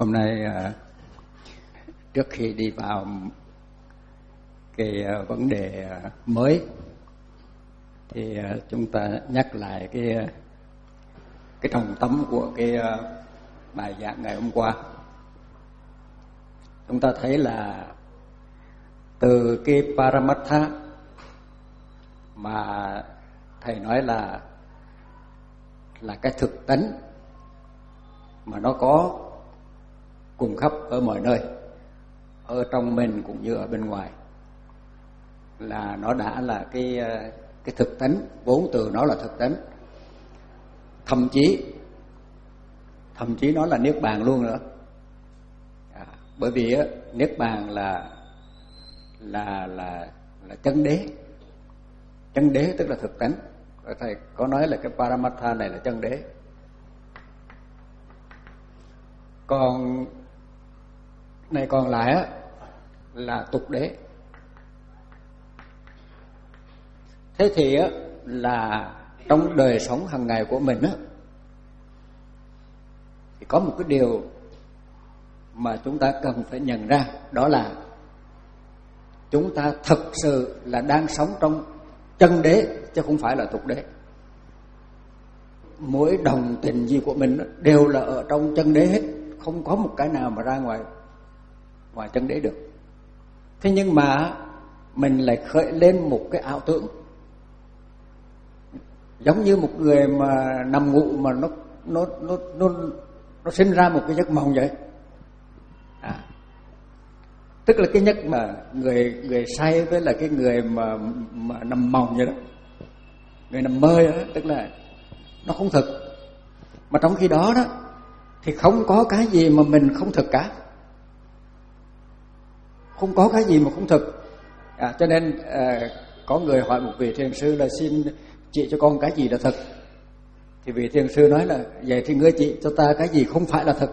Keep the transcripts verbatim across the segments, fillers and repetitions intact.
Hôm nay trước khi đi vào cái vấn đề mới thì chúng ta nhắc lại cái cái trọng tâm của cái bài giảng ngày hôm qua. Chúng ta thấy là từ cái Paramatha mà thầy nói là là cái thực tánh mà nó có cùng khắp ở mọi nơi, ở trong mình cũng như ở bên ngoài, là nó đã là cái cái thực tánh, vốn từ nó là thực tánh. Thậm chí thậm chí nó là niết bàn luôn nữa. À, bởi vì á, niết bàn là là là là chân đế. Chân đế tức là thực tánh. Thầy có nói là cái Paramatha này là chân đế. Còn này còn lại á là tục đế. Thế thì á là trong đời sống hàng ngày của mình á thì có một cái điều mà chúng ta cần phải nhận ra, đó là chúng ta thực sự là đang sống trong chân đế chứ không phải là tục đế. Mỗi đồng tình gì của mình đều là ở trong chân đế hết, không có một cái nào mà ra ngoài ngoài chân đế được. Thế nhưng mà mình lại khởi lên một cái ảo tưởng, giống như một người mà nằm ngủ mà nó nó nó nó nó sinh ra một cái giấc mộng vậy. À, tức là cái giấc mà người người say với là cái người mà mà nằm mộng vậy đó, người nằm mơ đó, tức là nó không thực. Mà trong khi đó đó thì không có cái gì mà mình không thực cả, không có cái gì mà không thực. À, cho nên à, có người hỏi một vị thiền sư là xin chỉ cho con cái gì là thực. Thì vị thiền sư nói là vậy thì ngươi chỉ cho ta cái gì không phải là thực.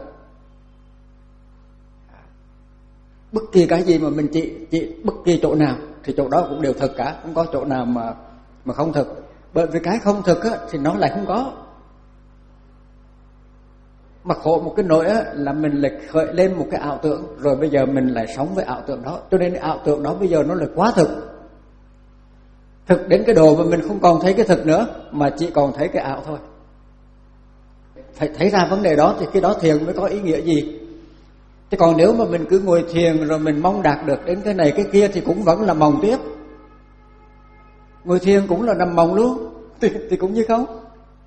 Bất kỳ cái gì mà mình chỉ chỉ bất kỳ chỗ nào thì chỗ đó cũng đều thực cả, không có chỗ nào mà mà không thực. Bởi vì cái không thực á, thì nó lại không có. Mà khổ một cái nỗi á, là mình lại khởi lên một cái ảo tưởng, rồi bây giờ mình lại sống với ảo tưởng đó. Cho nên ảo tưởng đó bây giờ nó lại quá thực. Thực đến cái độ mà mình không còn thấy cái thực nữa, mà chỉ còn thấy cái ảo thôi. Phải thấy ra vấn đề đó thì cái đó thiền mới có ý nghĩa gì. Chứ còn nếu mà mình cứ ngồi thiền rồi mình mong đạt được đến cái này cái kia thì cũng vẫn là mộng tiếp. Ngồi thiền cũng là nằm mộng luôn thì, thì cũng như không,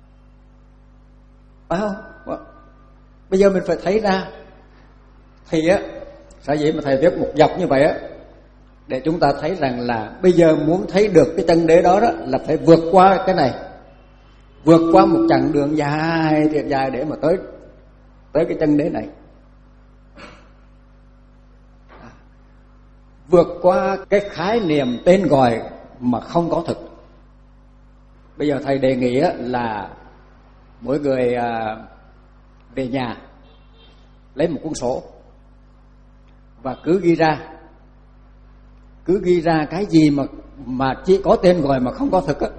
phải không? Bây giờ mình phải thấy ra. Thì á, sở dĩ mà thầy viết một dọc như vậy á, để chúng ta thấy rằng là bây giờ muốn thấy được cái chân đế đó đó là phải vượt qua cái này, vượt qua một chặng đường dài thiệt dài để mà tới tới cái chân đế này. Vượt qua cái khái niệm tên gọi mà không có thực. Bây giờ thầy đề nghị là mỗi người về nhà lấy một cuốn sổ và cứ ghi ra, cứ ghi ra cái gì mà mà chỉ có tên gọi mà không có thực á,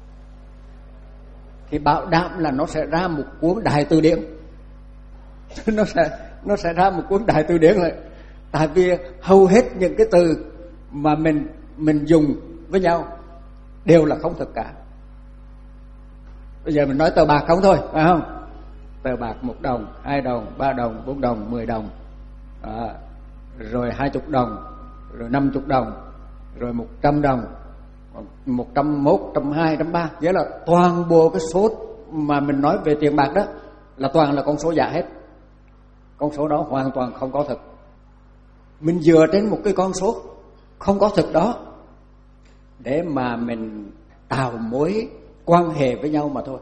thì bảo đảm là nó sẽ ra một cuốn đại từ điển. nó sẽ nó sẽ ra một cuốn đại từ điển lại. Tại vì hầu hết những cái từ mà mình mình dùng với nhau đều là không thực cả. Bây giờ mình nói tờ bạc không thôi, phải không? Tờ bạc một đồng, hai đồng, ba đồng, bốn đồng, mười đồng, à, rồi hai chục đồng, rồi năm chục đồng, rồi một trăm đồng, một trăm mốt, trăm hai, trăm ba. Nghĩa là toàn bộ cái số mà mình nói về tiền bạc đó là toàn là con số giả hết. Con số đó hoàn toàn không có thực. Mình dựa trên một cái con số không có thực đó để mà mình tạo mối quan hệ với nhau mà thôi.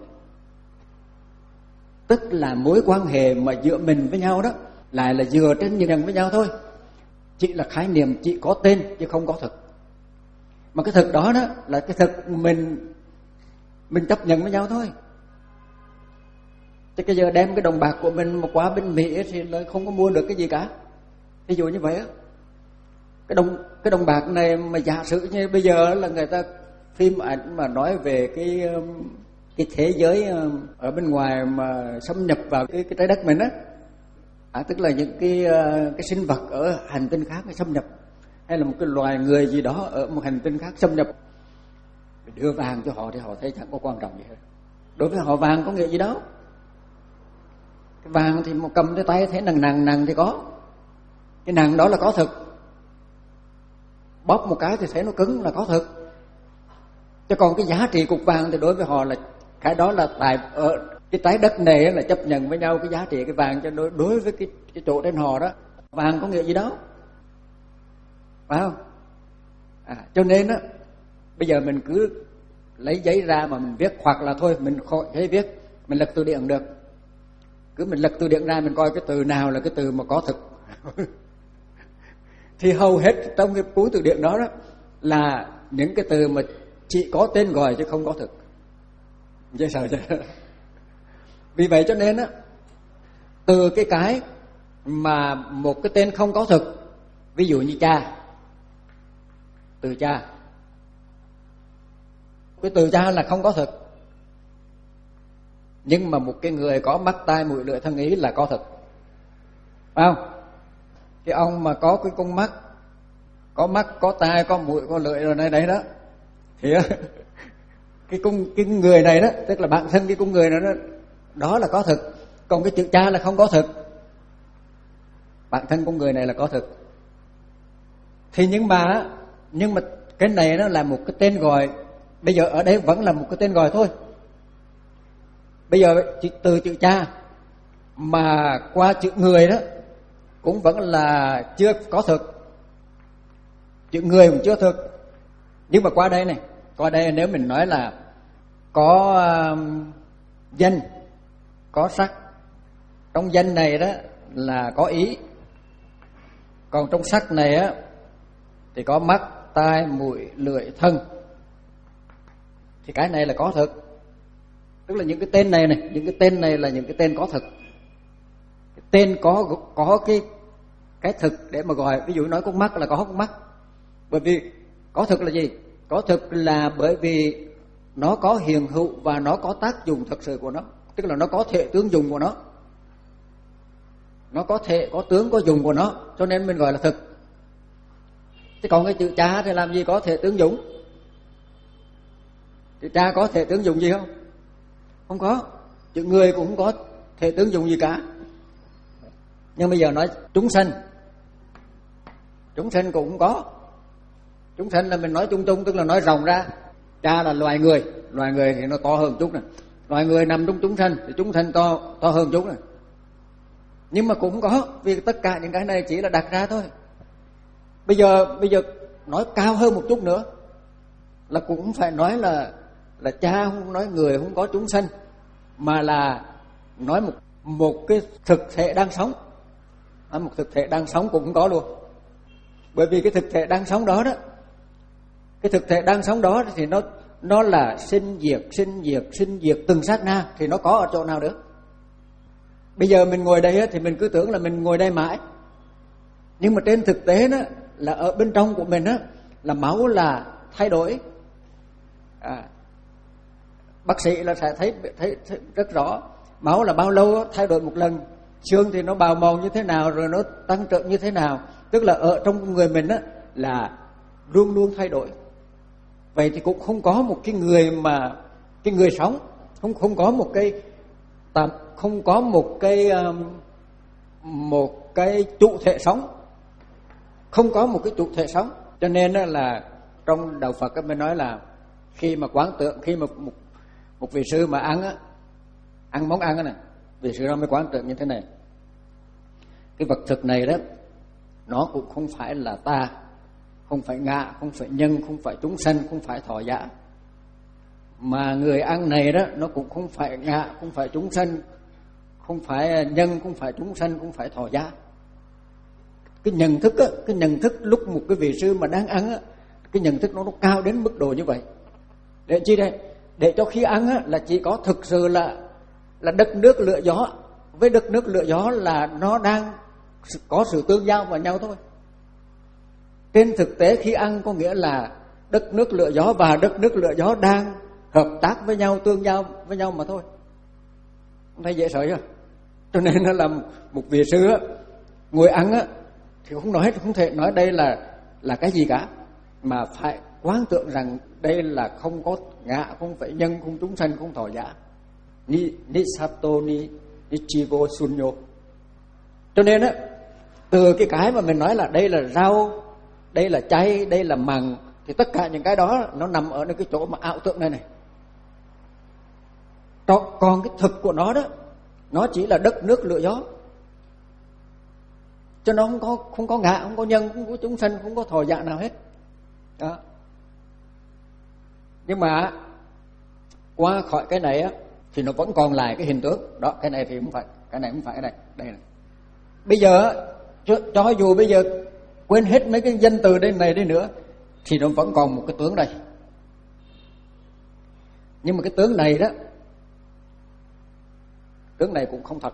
Tức là mối quan hệ mà giữa mình với nhau đó lại là dựa trên những nhận với nhau thôi. Chỉ là khái niệm, chỉ có tên chứ không có thực. Mà cái thực đó đó là cái thực mình mình chấp nhận với nhau thôi. Chứ cái giờ đem cái đồng bạc của mình mà qua bên Mỹ thì là không có mua được cái gì cả. Ví dụ như vậy á, cái đồng cái đồng bạc này mà giả sử như bây giờ là người ta phim ảnh mà nói về cái cái thế giới ở bên ngoài mà xâm nhập vào cái cái trái đất mình á, À, tức là những cái cái sinh vật ở hành tinh khác xâm nhập, hay là một cái loài người gì đó ở một hành tinh khác xâm nhập, đưa vàng cho họ thì họ thấy chẳng có quan trọng gì hết. Đối với họ vàng có nghĩa gì đâu. Cái vàng thì một cầm trên tay thấy nặng nặng nặng thì có, cái nặng đó là có thực. Bóp một cái thì thấy nó cứng là có thực. Chứ còn cái giá trị cục vàng thì đối với họ là cái đó là tại ở cái trái đất này là chấp nhận với nhau cái giá trị cái vàng, cho đối, đối với cái cái chỗ trên họ đó vàng có nghĩa gì đó, phải không? À, cho nên á bây giờ mình cứ lấy giấy ra mà mình viết, hoặc là thôi mình khỏi giấy viết, mình lật từ điển được, cứ mình lật từ điển ra mình coi cái từ nào là cái từ mà có thực. Thì hầu hết trong cái cuốn từ điển đó, đó là những cái từ mà chỉ có tên gọi chứ không có thực. Dễ sợ chưa? Vì vậy cho nên á, từ cái cái mà một cái tên không có thực, ví dụ như cha, từ cha, cái từ cha là không có thực, nhưng mà một cái người có mắt tai mũi lưỡi thân ý là có thực, phải không? Cái ông mà có cái con mắt, có mắt, có tai, có mũi, có lưỡi rồi này đấy đó, thì cái con cái người này đó, tức là bản thân cái con người này đó, đó là có thực. Còn cái chữ cha là không có thực, bản thân con người này là có thực. Thì nhưng mà nhưng mà cái này nó là một cái tên gọi, bây giờ ở đây vẫn là một cái tên gọi thôi. Bây giờ từ chữ cha mà qua chữ người đó cũng vẫn là chưa có thực, chữ người cũng chưa thực. Nhưng mà qua đây này, qua đây nếu mình nói là có um, danh, có sắc, trong danh này đó là có ý, còn trong sắc này á thì có mắt, tai, mũi, lưỡi, thân, thì cái này là có thực. Tức là những cái tên này này, những cái tên này là những cái tên có thực. Cái tên có có cái cái thực để mà gọi. Ví dụ nói con mắt là có con mắt, bởi vì có thực là gì? Có thực là bởi vì nó có hiện hữu và nó có tác dụng thật sự của nó, tức là nó có thể tướng dụng của nó, nó có thể có tướng có dụng của nó, cho nên mình gọi là thực. Chứ còn cái chữ cha thì làm gì có thể tướng dụng? Chữ cha có thể tướng dụng gì không? Không có. Chữ người cũng không có thể tướng dụng gì cả. Nhưng bây giờ nói chúng sanh, chúng sanh cũng không có. Chúng sanh là mình nói chung chung, tức là nói rộng ra. Cha là loài người, loài người thì nó to hơn chút này. Loài người nằm trong chúng sanh thì chúng sanh to to hơn chút này. Nhưng mà cũng không có, vì tất cả những cái này chỉ là đặt ra thôi. Bây giờ bây giờ nói cao hơn một chút nữa là cũng phải nói là là cha, không nói người không có chúng sanh, mà là nói một một cái thực thể đang sống. À, một thực thể đang sống cũng không có luôn. Bởi vì cái thực thể đang sống đó đó, cái thực thể đang sống đó thì nó nó là sinh diệt, sinh diệt, sinh diệt từng sát na, thì nó có ở chỗ nào được? Bây giờ mình ngồi đây thì mình cứ tưởng là mình ngồi đây mãi, nhưng mà trên thực tế đó là ở bên trong của mình á là máu là thay đổi. À, bác sĩ là sẽ thấy, thấy thấy rất rõ máu là bao lâu thay đổi một lần, xương thì nó bào mòn như thế nào, rồi nó tăng trưởng như thế nào. Tức là ở trong người mình á là luôn luôn thay đổi. Vậy thì cũng không có một cái người mà cái người sống, không không có một cái tạm không có một cái um, một cái chủ thể sống, không có một cái chủ thể sống. Cho nên là trong đạo Phật mới nói là khi mà quán tưởng, khi mà một một vị sư mà ăn á, ăn món ăn á này, vị sư đó mới quán tưởng như thế này: cái vật thực này đó nó cũng không phải là ta, không phải ngạ, không phải nhân, không phải chúng sanh, không phải thọ giả. Mà người ăn này đó nó cũng không phải ngạ, không phải chúng sanh, không phải nhân, không phải chúng sanh, không phải thọ giả. Cái nhận thức á, cái nhận thức lúc một cái vị sư mà đang ăn á, cái nhận thức nó nó cao đến mức độ như vậy. Để chi đây? Để cho khi ăn á là chỉ có thực sự là là đất nước lửa gió với đất nước lửa gió là nó đang có sự tương giao vào nhau thôi. Trên thực tế khi ăn có nghĩa là đất nước lửa gió và đất nước lửa gió đang hợp tác với nhau, tương giao với nhau mà thôi. Không thấy dễ sợ chưa? Cho nên nó là một vị sư á, ngồi ăn á thì không nói, không thể nói đây là là cái gì cả, mà phải quán tưởng rằng đây là không có ngã, không phải nhân, không chúng sanh, không thọ giả, ni ni sato ni ni chivo sunyo. Cho nên á, từ cái cái mà mình nói là đây là rau, đây là chay, đây là mặn, thì tất cả những cái đó nó nằm ở cái chỗ mà ảo tưởng này này. Còn cái thực của nó đó, nó chỉ là đất nước lửa gió, cho nó không có không có ngã, không có nhân, không có chúng sanh, không có thọ giả nào hết. Đó. Nhưng mà qua khỏi cái này á thì nó vẫn còn lại cái hình tướng đó. Cái này thì không phải, cái này không phải cái này, đây này. Bây giờ cho, cho dù bây giờ quên hết mấy cái danh từ đây này đi nữa thì nó vẫn còn một cái tướng đây. Nhưng mà cái tướng này đó, tướng này cũng không thật.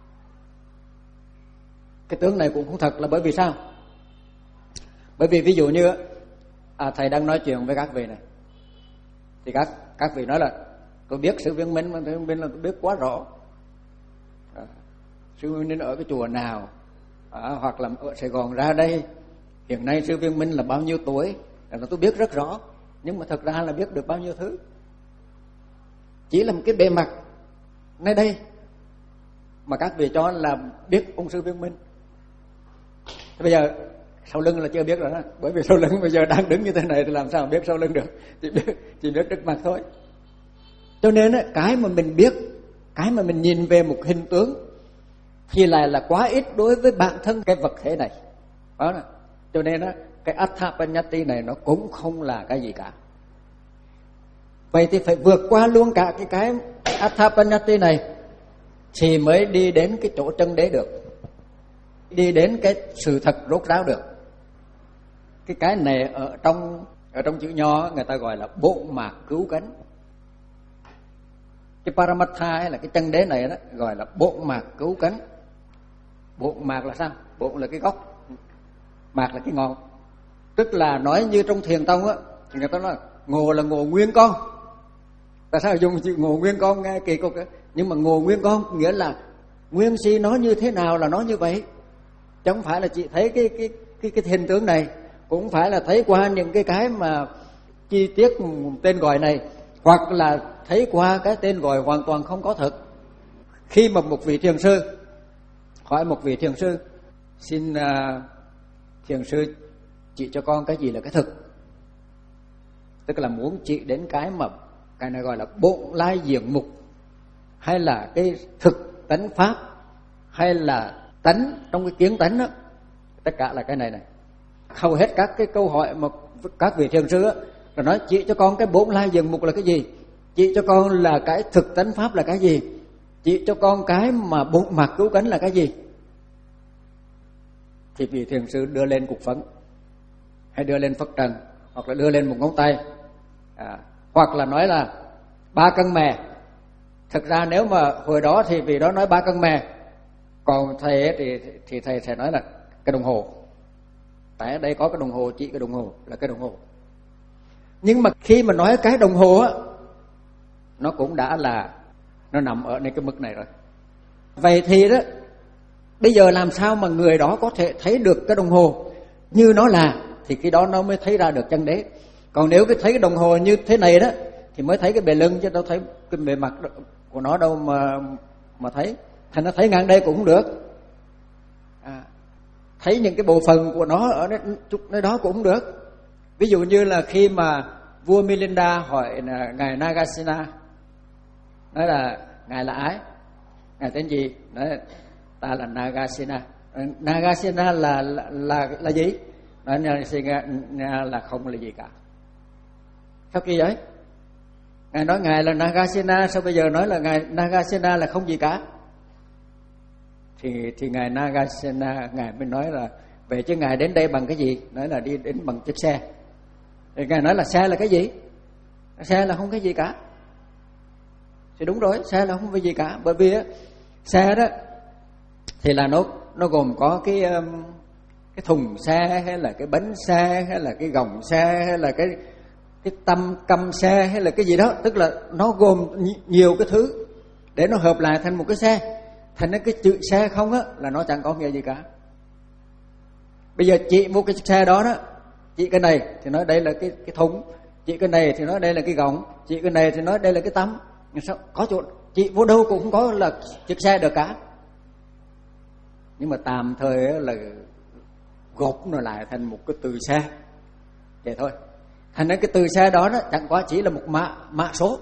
Cái tướng này cũng không thật là bởi vì sao? Bởi vì ví dụ như à, thầy đang nói chuyện với các vị này, thì các các vị nói là tôi biết sư Viên Minh, mà sư Viên Minh là tôi biết quá rõ. À, sư Viên Minh ở cái chùa nào, à, hoặc là ở Sài Gòn ra đây, hiện nay sư Viên Minh là bao nhiêu tuổi, là tôi biết rất rõ. Nhưng mà thật ra là biết được bao nhiêu thứ, chỉ là một cái bề mặt nơi đây mà các vị cho là biết ông sư Viên Minh. Bây giờ sau lưng là chưa biết rồi đó, bởi vì sau lưng bây giờ đang đứng như thế này thì làm sao biết sau lưng được, chỉ biết chỉ biết trước mặt thôi. Cho nên cái mà mình biết, cái mà mình nhìn về một hình tướng thì lại là quá ít đối với bản thân cái vật thể này. Đó là. Cho nên cái Atthapanyati này nó cũng không là cái gì cả. Vậy thì phải vượt qua luôn cả cái cái Atthapanyati này thì mới đi đến cái chỗ chân đế được, đi đến cái sự thật rốt ráo được. Cái cái này ở trong ở trong chữ Nho người ta gọi là bộ mạc cứu cánh. Cái Paramatha hay là cái chân đế này đó gọi là bộ mạc cứu cánh. Bộ mạc là sao? Bộ là cái gốc, mạc là cái ngọn. Tức là nói như trong Thiền Tông á, thì người ta nói ngộ là ngộ nguyên con. Tại sao dùng chữ ngộ nguyên con nghe kỳ cục ấy? Nhưng mà ngộ nguyên con nghĩa là nguyên si nó như thế nào là nó như vậy, chứ không phải là chỉ thấy cái cái cái cái hình tướng này, cũng phải là thấy qua những cái cái mà chi tiết tên gọi này, hoặc là thấy qua cái tên gọi hoàn toàn không có thực. Khi mà một vị thiền sư hỏi một vị thiền sư, xin uh, thiền sư chỉ cho con cái gì là cái thực, tức là muốn chỉ đến cái mà cái này gọi là bổn lai diện mục, hay là cái thực tánh pháp, hay là tánh trong cái kiến tánh đó, tất cả là cái này này. Hầu hết các cái câu hỏi mà các vị thiền sư á, là nói chỉ cho con cái bổn lai diện mục là cái gì, chỉ cho con là cái thực tánh pháp là cái gì, chỉ cho con cái mà bổn mạc cứu cánh là cái gì. Thì vị thiền sư đưa lên cục phấn, hay đưa lên phất trần, hoặc là đưa lên một ngón tay, à, hoặc là nói là ba cân mè. Thực ra nếu mà hồi đó thì vì đó nói ba cân mè, còn thầy ấy thì thì thầy sẽ nói là cái đồng hồ. Tại ở đây có cái đồng hồ, chỉ cái đồng hồ là cái đồng hồ. Nhưng mà khi mà nói cái đồng hồ á, nó cũng đã là nó nằm ởในcái mức này rồi. Vậy thì đó, bây giờ làm sao mà người đó có thể thấy được cái đồng hồ như nó là, thì khi đó nó mới thấy ra được chân đế. Còn nếu cái thấy cái đồng hồ như thế này đó thì mới thấy cái bề lưng, chứ đâu thấy cái bề mặt của nó đâu mà mà thấy. Thành nó thấy ngang đây cũng không được, à, thấy những cái bộ phận của nó ở chút nơi đó cũng không được. Ví dụ như là khi mà vua Milinda hỏi là ngài Nagasena, nói là ngài là ai, ngài tên gì, nói là, ta là Nagasena. Nagasena là là là, là gì? Nói Nagasena là không là gì cả. Sao kỳ vậy? Ngài nói ngài là Nagasena, sao bây giờ nói là ngài Nagasena là không gì cả? Thì thì ngài Nagasena ngài mới nói là vậy chứ ngài đến đây bằng cái gì? Nói là đi đến bằng chiếc xe. Thì ngài nói là xe là cái gì? Xe là không cái gì cả. Thì đúng rồi, xe là không cái gì cả, bởi vì á, xe đó thì là nó nó gồm có cái um, cái thùng xe, hay là cái bánh xe, hay là cái gồng xe, hay là cái cái tâm căm xe, hay là cái gì đó, tức là nó gồm nhiều cái thứ để nó hợp lại thành một cái xe. Thành ra cái chữ xe không á là nó chẳng có nghĩa gì cả. Bây giờ chỉ một cái xe đó đó, chỉ cái này thì nói đây là cái cái thúng, chỉ cái này thì nói đây là cái gọng, chỉ cái này thì nói đây là cái tắm. Nhưng sao có chỗ chỉ vô đâu cũng có là chiếc xe được cả. Nhưng mà tạm thời là gộp nó lại thành một cái từ xe vậy thôi. Thành ra cái từ xe đó đó chẳng qua chỉ là một mã mã số,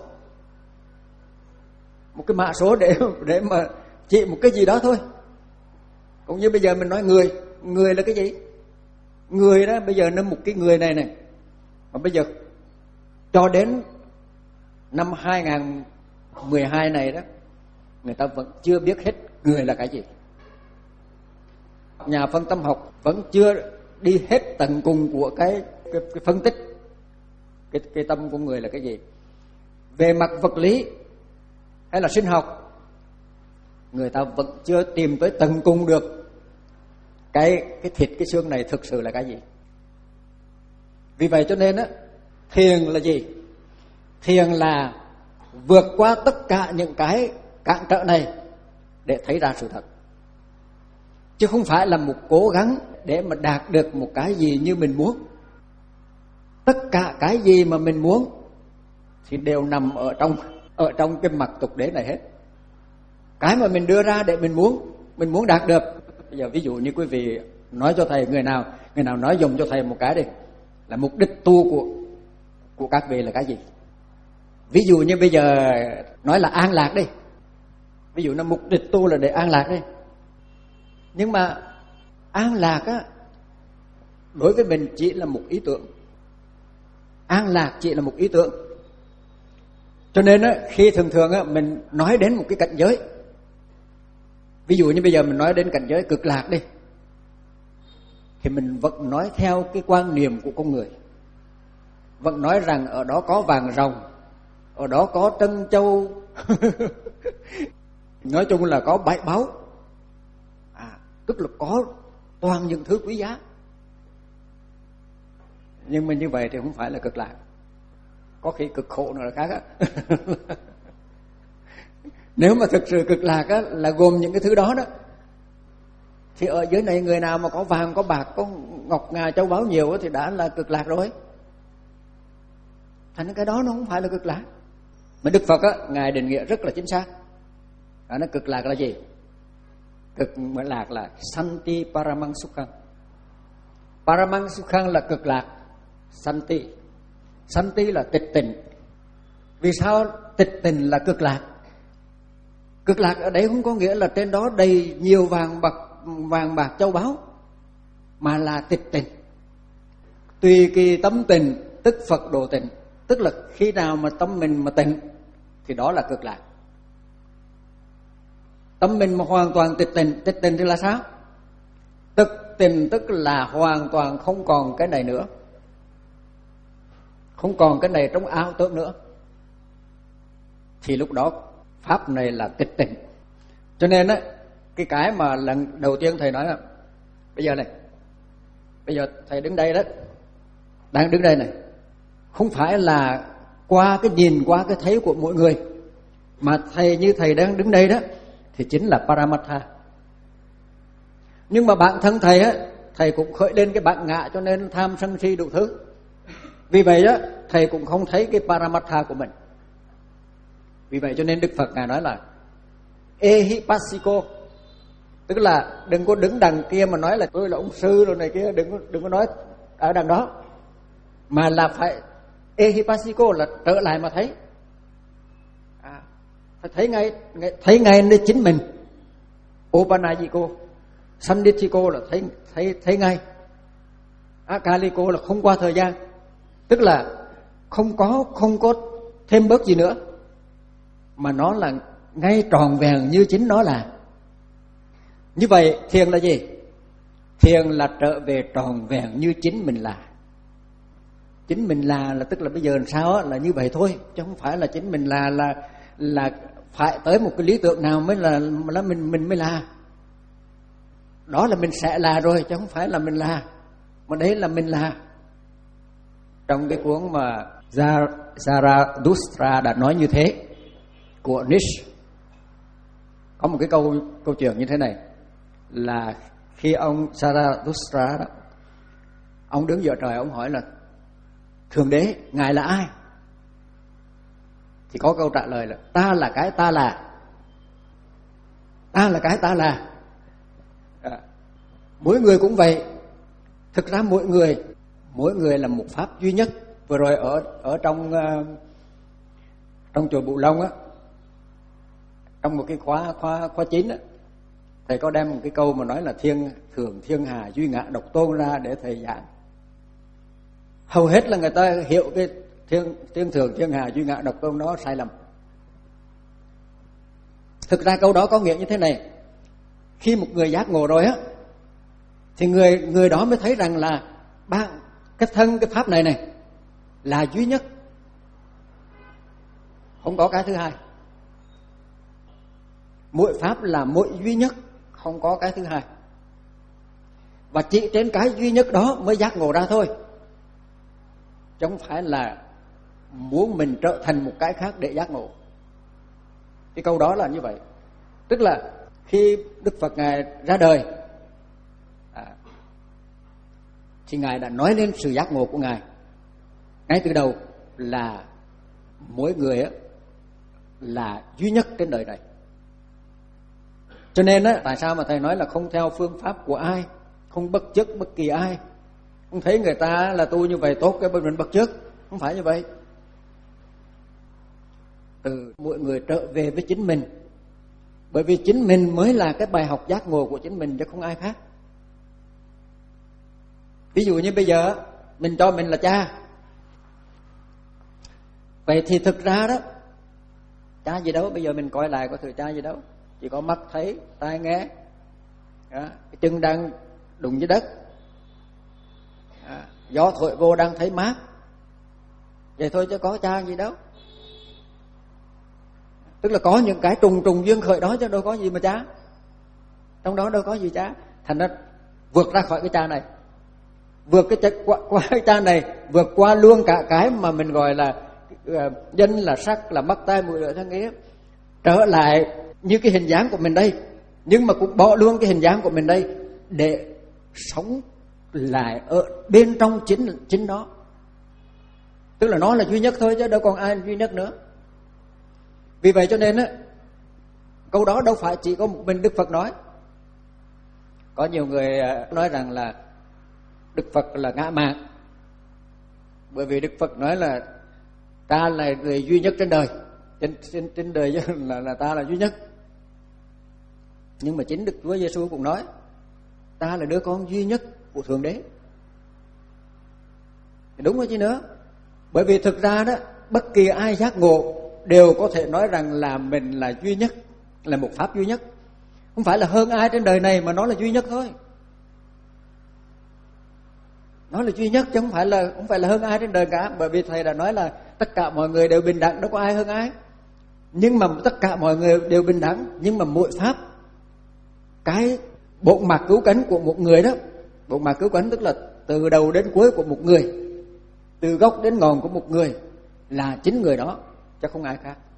một cái mã số để để mà chỉ một cái gì đó thôi. Cũng như bây giờ mình nói người, người là cái gì? Người đó bây giờ nó một cái người này này, mà bây giờ cho đến năm hai không một hai này đó, người ta vẫn chưa biết hết người là cái gì. Nhà phân tâm học vẫn chưa đi hết tận cùng của cái cái, cái phân tích cái cái tâm của người là cái gì. Về mặt vật lý hay là sinh học, người ta vẫn chưa tìm tới tận cùng được cái cái thịt cái xương này thực sự là cái gì. Vì vậy cho nên á, thiền là gì? Thiền là vượt qua tất cả những cái cản trở này để thấy ra sự thật, chứ không phải là một cố gắng để mà đạt được một cái gì như mình muốn. Tất cả cái gì mà mình muốn thì đều nằm ở trong ở trong cái mặt tục đế này hết. Cái mà mình đưa ra để mình muốn mình muốn đạt được. Bây giờ ví dụ như quý vị nói cho thầy, người nào người nào nói dùng cho thầy một cái đi, là mục đích tu của của các vị là cái gì? Ví dụ như bây giờ nói là an lạc đi, ví dụ là mục đích tu là để an lạc đi. Nhưng mà an lạc á, đối với mình chỉ là một ý tưởng. An lạc chỉ là một ý tưởng. Cho nên á, khi thường thường á, mình nói đến một cái cảnh giới, ví dụ như bây giờ mình nói đến cảnh giới cực lạc đi, thì mình vẫn nói theo cái quan niệm của con người, vẫn nói rằng ở đó có vàng ròng, ở đó có trân châu nói chung là có bảy báu, à, tức là có toàn những thứ quý giá. Nhưng mà như vậy thì không phải là cực lạc, có khi cực khổ nữa là khác á. Nếu mà thực sự cực lạc á, là gồm những cái thứ đó đó, thì ở dưới này người nào mà có vàng, có bạc, có ngọc ngà châu báu nhiều á, thì đã là cực lạc rồi. Thành cái đó nó không phải là cực lạc. Mà Đức Phật á, Ngài định nghĩa rất là chính xác. Đó, nó cực lạc là gì? Cực lạc là Santi Paramang Sukhang. Paramang Sukhang là cực lạc. Santi Santi là tịch tịnh. Vì sao tịch tịnh là cực lạc? Cực lạc ở đấy không có nghĩa là trên đó đầy nhiều vàng bạc, vàng bạc châu báu, mà là tịch tịnh. Tùy kỳ tâm tịnh tức Phật độ tịnh. Tức là khi nào mà tâm mình mà tịnh thì đó là cực lạc. Tâm mình mà hoàn toàn tịch tịnh, tịch tịnh thì là sao? Tịch tịnh tức là hoàn toàn không còn cái này nữa, không còn cái này trong ảo tưởng nữa, thì lúc đó pháp này là tịch tịnh. Cho nên á, cái cái mà lần đầu tiên thầy nói là bây giờ này, bây giờ thầy đứng đây đó, đang đứng đây này, không phải là qua cái nhìn, qua cái thấy của mỗi người, mà thầy như thầy đang đứng đây đó thì chính là Paramatha. Nhưng mà bản thân thầy á, thầy cũng khởi lên cái bản ngã, cho nên tham sân si đủ thứ. Vì vậy đó, thầy cũng không thấy cái Paramatha của mình. Vì vậy cho nên Đức Phật Ngài nói là Ehipassiko, tức là đừng có đứng đằng kia mà nói là tôi là ông sư rồi này kia, đừng có, đừng có nói ở đằng đó, mà là phải Ehipassiko là trở lại mà thấy, à, phải thấy ngay, thấy ngay nơi chính mình. Opanajiko, Sanditiko là thấy thấy thấy ngay, Akaliko là không qua thời gian, tức là không có không có thêm bớt gì nữa, mà nó là ngay tròn vẹn như chính nó là. Như vậy thiền là gì? Thiền là trở về tròn vẹn như chính mình là. Chính mình là là tức là bây giờ làm sao á, là như vậy thôi, chứ không phải là chính mình là là là phải tới một cái lý tưởng nào mới là là mình mình mới là. Đó là mình sẽ là rồi, chứ không phải là mình là, mà đấy là mình là. Trong cái cuốn mà Zarathustra đã nói như thế của Nietzsche, Có một cái câu câu chuyện như thế này, là khi ông Zarathustra đó, ông đứng giữa trời, ông hỏi là Thượng Đế, Ngài là ai? Thì có câu trả lời là ta là cái ta là. Ta là cái ta là. À, mỗi người cũng vậy. Thực ra mỗi người, mỗi người là một pháp duy nhất. Vừa rồi ở ở trong uh, trong chùa Bù Long á, trong một cái khóa khóa khóa chín á, thầy có đem một cái câu mà nói là thiên thường thiên hà duy ngã độc tôn ra để thầy giảng. Hầu hết là người ta hiểu cái thiên thiên thường thiên hà duy ngã độc tôn đó sai lầm. Thực ra câu đó có nghĩa như thế này: khi một người giác ngộ rồi á, thì người người đó mới thấy rằng là ba cái thân cái pháp này này là duy nhất, không có cái thứ hai. Mỗi pháp là mỗi duy nhất, không có cái thứ hai. Và chỉ trên cái duy nhất đó mới giác ngộ ra thôi, chứ không phải là muốn mình trở thành một cái khác để giác ngộ. Cái câu đó là như vậy. Tức là khi Đức Phật Ngài ra đời à, thì Ngài đã nói lên sự giác ngộ của Ngài ngay từ đầu, là mỗi người á, là duy nhất trên đời này. Cho nên á, tại sao mà thầy nói là không theo phương pháp của ai, không bất chấp bất kỳ ai, không thấy người ta là tu như vậy tốt cái mình bất chấp, không phải như vậy. Từ mỗi người trở về với chính mình, bởi vì chính mình mới là cái bài học giác ngộ của chính mình chứ không ai khác. Ví dụ như bây giờ mình cho mình là cha, vậy thì thực ra đó, cha gì đâu, bây giờ mình coi lại có thử cha gì đâu, chỉ có mắt thấy, tai nghe, đó, cái chân đang đụng dưới đất, đó, gió thổi vô đang thấy mát, vậy thôi chứ có cha gì đâu. Tức là có những cái trùng trùng duyên khởi đó chứ đâu có gì mà cha, trong đó đâu có gì cha. Thành ra vượt ra khỏi cái cha này, vượt cái chất qua, qua cái cha này, vượt qua luôn cả cái mà mình gọi là uh, danh là sắc là mắt tai mũi lưỡi thân ý, trở lại như cái hình dáng của mình đây, nhưng mà cũng bỏ luôn cái hình dáng của mình đây để sống lại ở bên trong chính chính nó. Tức là nó là duy nhất thôi chứ đâu còn ai duy nhất nữa. Vì vậy cho nên á, câu đó đâu phải chỉ có một mình Đức Phật nói. Có nhiều người nói rằng là Đức Phật là ngã mạn, bởi vì Đức Phật nói là ta là người duy nhất trên đời, trên trên, trên đời chứ là là ta là duy nhất. Nhưng mà chính Đức Chúa Giêsu cũng nói ta là đứa con duy nhất của Thượng Đế. Thì đúng rồi chứ nữa. Bởi vì thực ra đó, bất kỳ ai giác ngộ đều có thể nói rằng là mình là duy nhất, là một pháp duy nhất. Không phải là hơn ai trên đời này, mà nó là duy nhất thôi. Nó là duy nhất chứ không phải là không phải là hơn ai trên đời cả. Bởi vì thầy đã nói là tất cả mọi người đều bình đẳng, đâu có ai hơn ai. Nhưng mà tất cả mọi người đều bình đẳng, nhưng mà mỗi pháp, cái bộ mặt cứu cánh của một người đó, bộ mặt cứu cánh tức là từ đầu đến cuối của một người, từ gốc đến ngọn của một người là chính người đó, chứ không ai khác.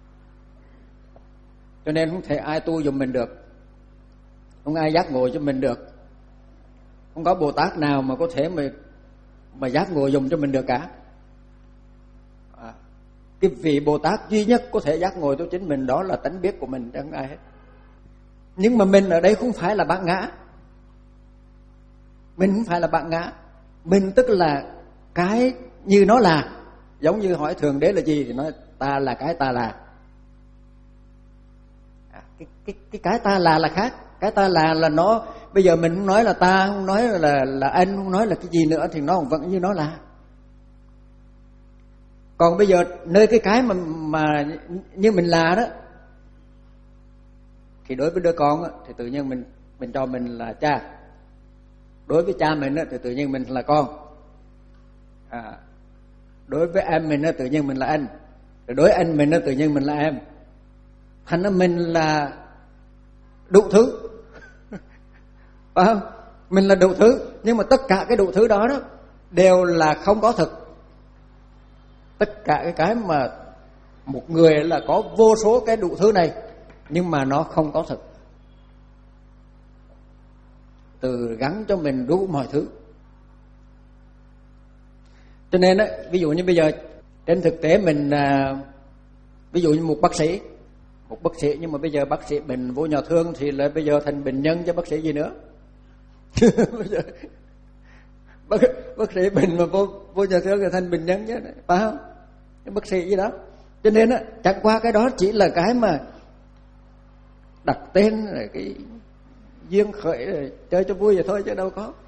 Cho nên không thể ai tu giùm mình được, không ai giác ngộ cho mình được. Không có Bồ Tát nào mà có thể mà mà giác ngộ dùng cho mình được cả. À, cái vị Bồ Tát duy nhất có thể giác ngộ cho chính mình, đó là tánh biết của mình, chẳng ai hết. Nhưng mà mình ở đây không phải là bạn ngã, mình không phải là bạn ngã, mình tức là cái như nó là. Giống như hỏi Thượng Đế là gì thì nói ta là cái ta là. À, cái cái cái cái ta là là khác. Cái ta là là nó, bây giờ mình không nói là ta, không nói là là anh, không nói là cái gì nữa thì nó vẫn như nó là. Còn bây giờ nơi cái cái mà mà như mình là đó, thì đối với đứa con đó, thì tự nhiên mình mình cho mình là cha. Đối với cha mình đó, thì tự nhiên mình là con. À, đối với em mình đó, tự nhiên mình là anh. Rồi đối với anh mình đó, tự nhiên mình là em. Thành ra mình là đủ thứ. Phải không? Mình là đủ thứ, nhưng mà tất cả cái đủ thứ đó, đó đều là không có thực. Tất cả cái cái mà một người là có vô số cái đủ thứ này, nhưng mà nó không có thực. Từ gắn cho mình đủ mọi thứ. Cho nên á, ví dụ như bây giờ trên thực tế mình à, ví dụ như một bác sĩ, một bác sĩ nhưng mà bây giờ bác sĩ bệnh vô nhà thương thì là bây giờ thành bệnh nhân chứ bác sĩ gì nữa. Bây giờ bác, bác sĩ bệnh mà vô vô nhà thương thì thành bệnh nhân chứ, phải không? Cái bác sĩ gì đó. Cho nên á, chẳng qua cái đó chỉ là cái mà đặt tên rồi cái duyên khởi rồi chơi cho vui vậy thôi chứ đâu có.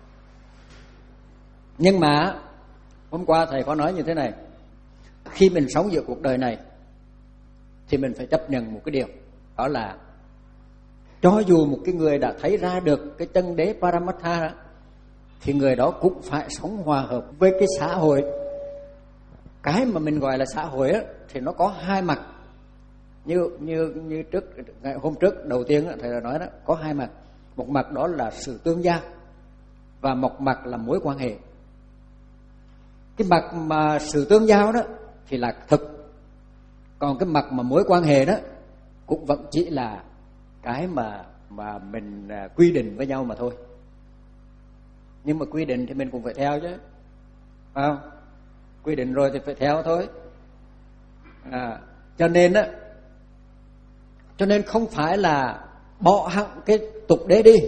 Nhưng mà hôm qua thầy có nói như thế này, khi mình sống giữa cuộc đời này thì mình phải chấp nhận một cái điều, đó là cho dù một cái người đã thấy ra được cái chân đế Paramatha đó, thì người đó cũng phải sống hòa hợp với cái xã hội. Cái mà mình gọi là xã hội á, thì nó có hai mặt. Như như như trước ngày hôm trước đầu tiên á, thầy đã nói đó, có hai mặt. Một mặt đó là sự tương giao và một mặt là mối quan hệ. Cái mặt mà sự tương giao đó thì là thực, còn cái mặt mà mối quan hệ đó cũng vẫn chỉ là cái mà mà mình quy định với nhau mà thôi. Nhưng mà quy định thì mình cũng phải theo chứ, phải không? Quy định rồi thì phải theo thôi. À, cho nên á, cho nên không phải là bỏ hẳn cái tục đế đi.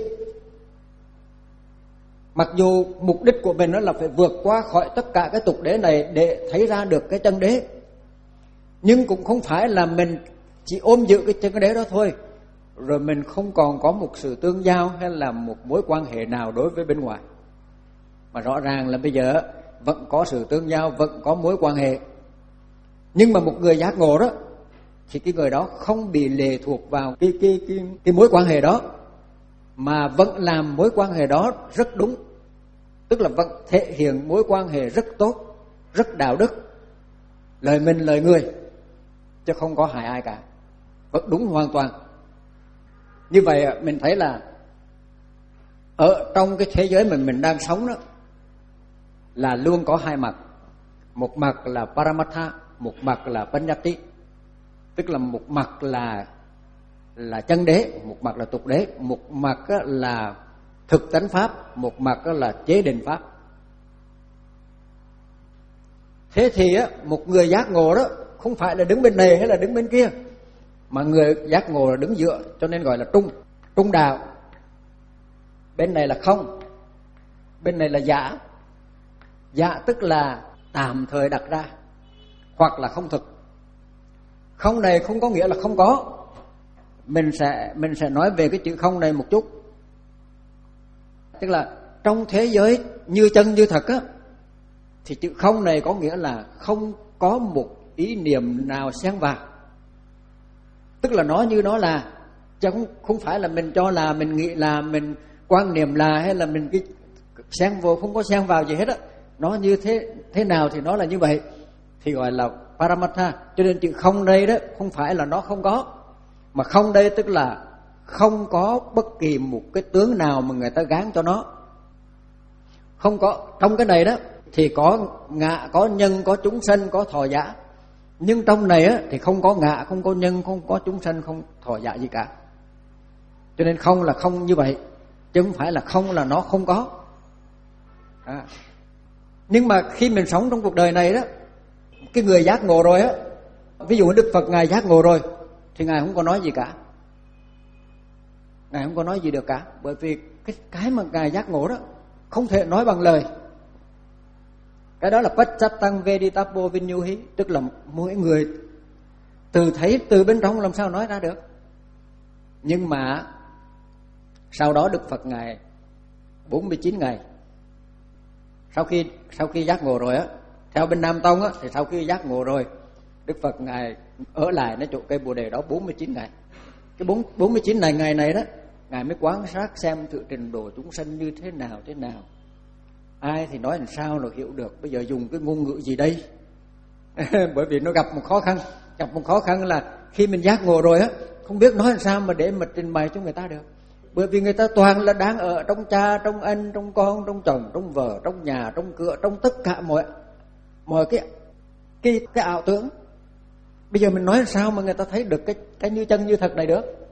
Mặc dù mục đích của mình đó là phải vượt qua khỏi tất cả cái tục đế này để thấy ra được cái chân đế, nhưng cũng không phải là mình chỉ ôm giữ cái chân đế đó thôi, rồi mình không còn có một sự tương giao hay là một mối quan hệ nào đối với bên ngoài. Mà rõ ràng là bây giờ vẫn có sự tương giao, vẫn có mối quan hệ. Nhưng mà một người giác ngộ đó thì cái người đó không bị lệ thuộc vào cái cái cái cái mối quan hệ đó, mà vẫn làm mối quan hệ đó rất đúng. Tức là vẫn thể hiện mối quan hệ rất tốt, rất đạo đức, lời mình lời người, chứ không có hại ai cả, vẫn đúng hoàn toàn. Như vậy mình thấy là ở trong cái thế giới mà mình đang sống đó là luôn có hai mặt. Một mặt là Paramatha, một mặt là Panyati. Tức là một mặt là là chân đế, một mặt là tục đế, một mặt là thực tánh pháp, một mặt là chế định pháp. Thế thì một người giác ngộ đó không phải là đứng bên này hay là đứng bên kia, mà người giác ngộ là đứng giữa, cho nên gọi là trung, trung đạo. Bên này là không, bên này là giả. Giả tức là tạm thời đặt ra, hoặc là không thực. Không này không có nghĩa là không có. Mình sẽ mình sẽ nói về cái chữ không này một chút. Tức là trong thế giới như chân như thật á, thì chữ không này có nghĩa là không có một ý niệm nào xen vào. Tức là nó như nó là, chứ không, không phải là mình cho là, mình nghĩ là, mình quan niệm là, hay là mình cái xen vô, không có xen vào gì hết á. Nó như thế thế nào thì nó là như vậy, thì gọi là Paramatha. Cho nên chữ không đây đó không phải là nó không có, mà không đây tức là không có bất kỳ một cái tướng nào mà người ta gán cho nó. Không có. Trong cái này đó thì có ngạ, có nhân, có chúng sanh, có thọ giả. Nhưng trong này á thì không có ngạ, không có nhân, không có chúng sanh, không thọ giả gì cả. Cho nên không là không như vậy, chứ không phải là không là nó không có. À. Nhưng mà khi mình sống trong cuộc đời này đó, cái người giác ngộ rồi á, ví dụ Đức Phật Ngài giác ngộ rồi thì Ngài không có nói gì cả. Ngài không có nói gì được cả, bởi vì cái, cái mà Ngài giác ngộ đó không thể nói bằng lời. Cái đó là Pacchatang Veditapo Vinyuhi, tức là mỗi người từ thấy từ bên trong làm sao nói ra được. Nhưng mà sau đó Đức Phật Ngài bốn mươi chín ngày sau khi sau khi giác ngộ rồi á, theo bên Nam Tông á, thì sau khi giác ngộ rồi, Đức Phật Ngài ở lạiในchỗ cây Bồ đề đó bốn mươi chín ngày. Cái bốn mươi chín này ngày này đó, Ngài mới quan sát xem thử trình độ chúng sanh như thế nào thế nào. Ai thì nói làm sao rồi hiểu được, bây giờ dùng cái ngôn ngữ gì đây? Bởi vì nó gặp một khó khăn, gặp một khó khăn là khi mình giác ngộ rồi á, không biết nói làm sao mà để mà trình bày cho người ta được. Bởi vì người ta toàn là đang ở trong cha, trong anh, trong con, trong chồng, trong vợ, trong nhà, trong cửa, trong tất cả mọi mọi cái cái cái ảo tưởng. Bây giờ mình nói làm sao mà người ta thấy được cái cái như chân như thật này được?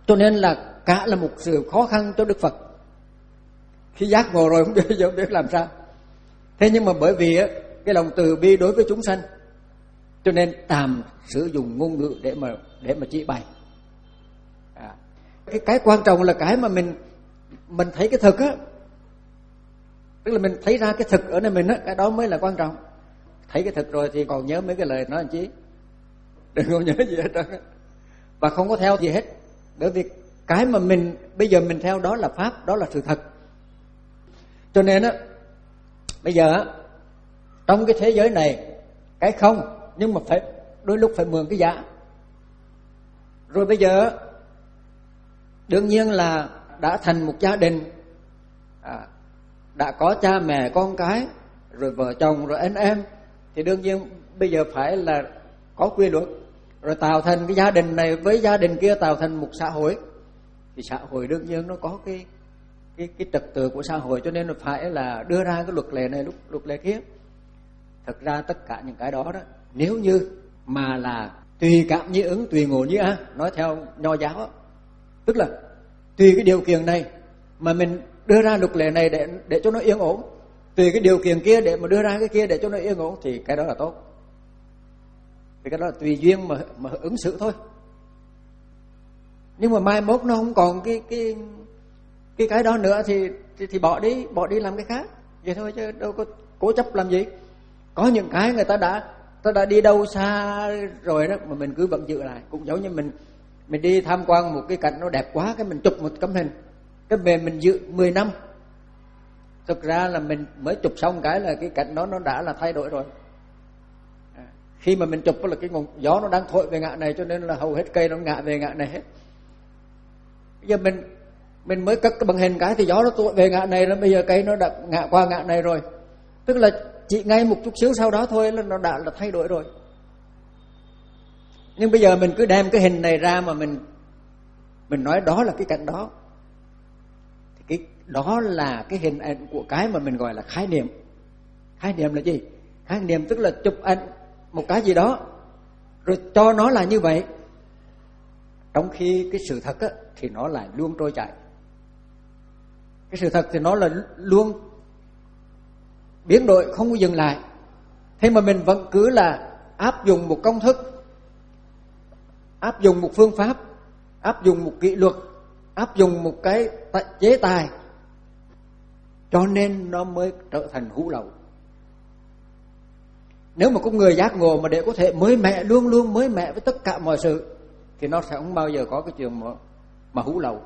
Cho nên là cả là một sự khó khăn cho Đức Phật. Khi giác ngộ rồi không biết, không biết làm sao. Thế nhưng mà bởi vì cái lòng từ bi đối với chúng sanh, cho nên tạm sử dụng ngôn ngữ để mà để mà chỉ bày. À, cái cái quan trọng là cái mà mình mình thấy cái thực á, tức là mình thấy ra cái thực ở nơi mình á, cái đó mới là quan trọng. Thấy cái thực rồi thì còn nhớ mấy cái lời nói anh chí, đừng có nhớ gì hết trơn, và không có theo gì hết. Bởi vì cái mà mình bây giờ mình theo đó là pháp, đó là sự thật. Cho nên á, bây giờ á, trong cái thế giới này cái không, nhưng mà phải đôi lúc phải mượn cái giả. Rồi bây giờ đương nhiên là đã thành một gia đình, à, đã có cha mẹ con cái, rồi vợ chồng, rồi anh em, thì đương nhiên bây giờ phải là có quy luật, rồi tạo thành cái gia đình này với gia đình kia tạo thành một xã hội. Thì xã hội đương nhiên nó có cái cái cái trật tự của xã hội, cho nên là phải là đưa ra cái luật lệ này, luật luật lệ kia. Thật ra tất cả những cái đó đó, nếu như mà là tùy cảm như ứng, tùy ngộ như á, nói theo Nho giáo đó, tức là tùy cái điều kiện này mà mình đưa ra luật lệ này để để cho nó yên ổn, tùy cái điều kiện kia để mà đưa ra cái kia để cho nó yên ổn, thì cái đó là tốt. Thì cái đó là tùy duyên mà mà ứng xử thôi. Nhưng mà mai mốt nó không còn cái cái cái cái đó nữa thì thì, thì bỏ đi, bỏ đi làm cái khác vậy thôi, chứ đâu có cố chấp làm gì. Có những cái người ta đã ta đã đi đâu xa rồi đó mà mình cứ vẫn giữ lại. Cũng giống như mình mình đi tham quan một cái cảnh nó đẹp quá, cái mình chụp một tấm hình, cái về mình giữ mười năm. Thực ra là mình mới chụp xong cái là cái cảnh đó nó đã là thay đổi rồi. À, khi mà mình chụp là cái nguồn gió nó đang thổi về ngã này, cho nên là hầu hết cây nó ngã về ngã này hết. Bây giờ mình mình mới cất cái bằng hình cái thì gió nó thổi về ngã này, nó bây giờ cây nó đã ngã qua ngã này rồi. Tức là chỉ ngay một chút xíu sau đó thôi là nó đã là thay đổi rồi. Nhưng bây giờ mình cứ đem cái hình này ra mà mình mình nói đó là cái cảnh đó, thì cái đó là cái hình ảnh của cái mà mình gọi là khái niệm. Khái niệm là gì? Khái niệm tức là chụp ảnh một cái gì đó rồi cho nó là như vậy, trong khi cái sự thật á, thì nó lại luôn trôi chảy. Cái sự thật thì nó là luôn biến đổi, không có dừng lại. Thế mà mình vẫn cứ là áp dụng một công thức, áp dụng một phương pháp, áp dụng một kỷ luật, áp dụng một cái chế tài, cho nên nó mới trở thành hữu lậu. Nếu mà có người giác ngộ mà để có thể mới mẻ, luôn luôn mới mẻ với tất cả mọi sự, thì nó sẽ không bao giờ có cái chuyện mà, mà hữu lậu.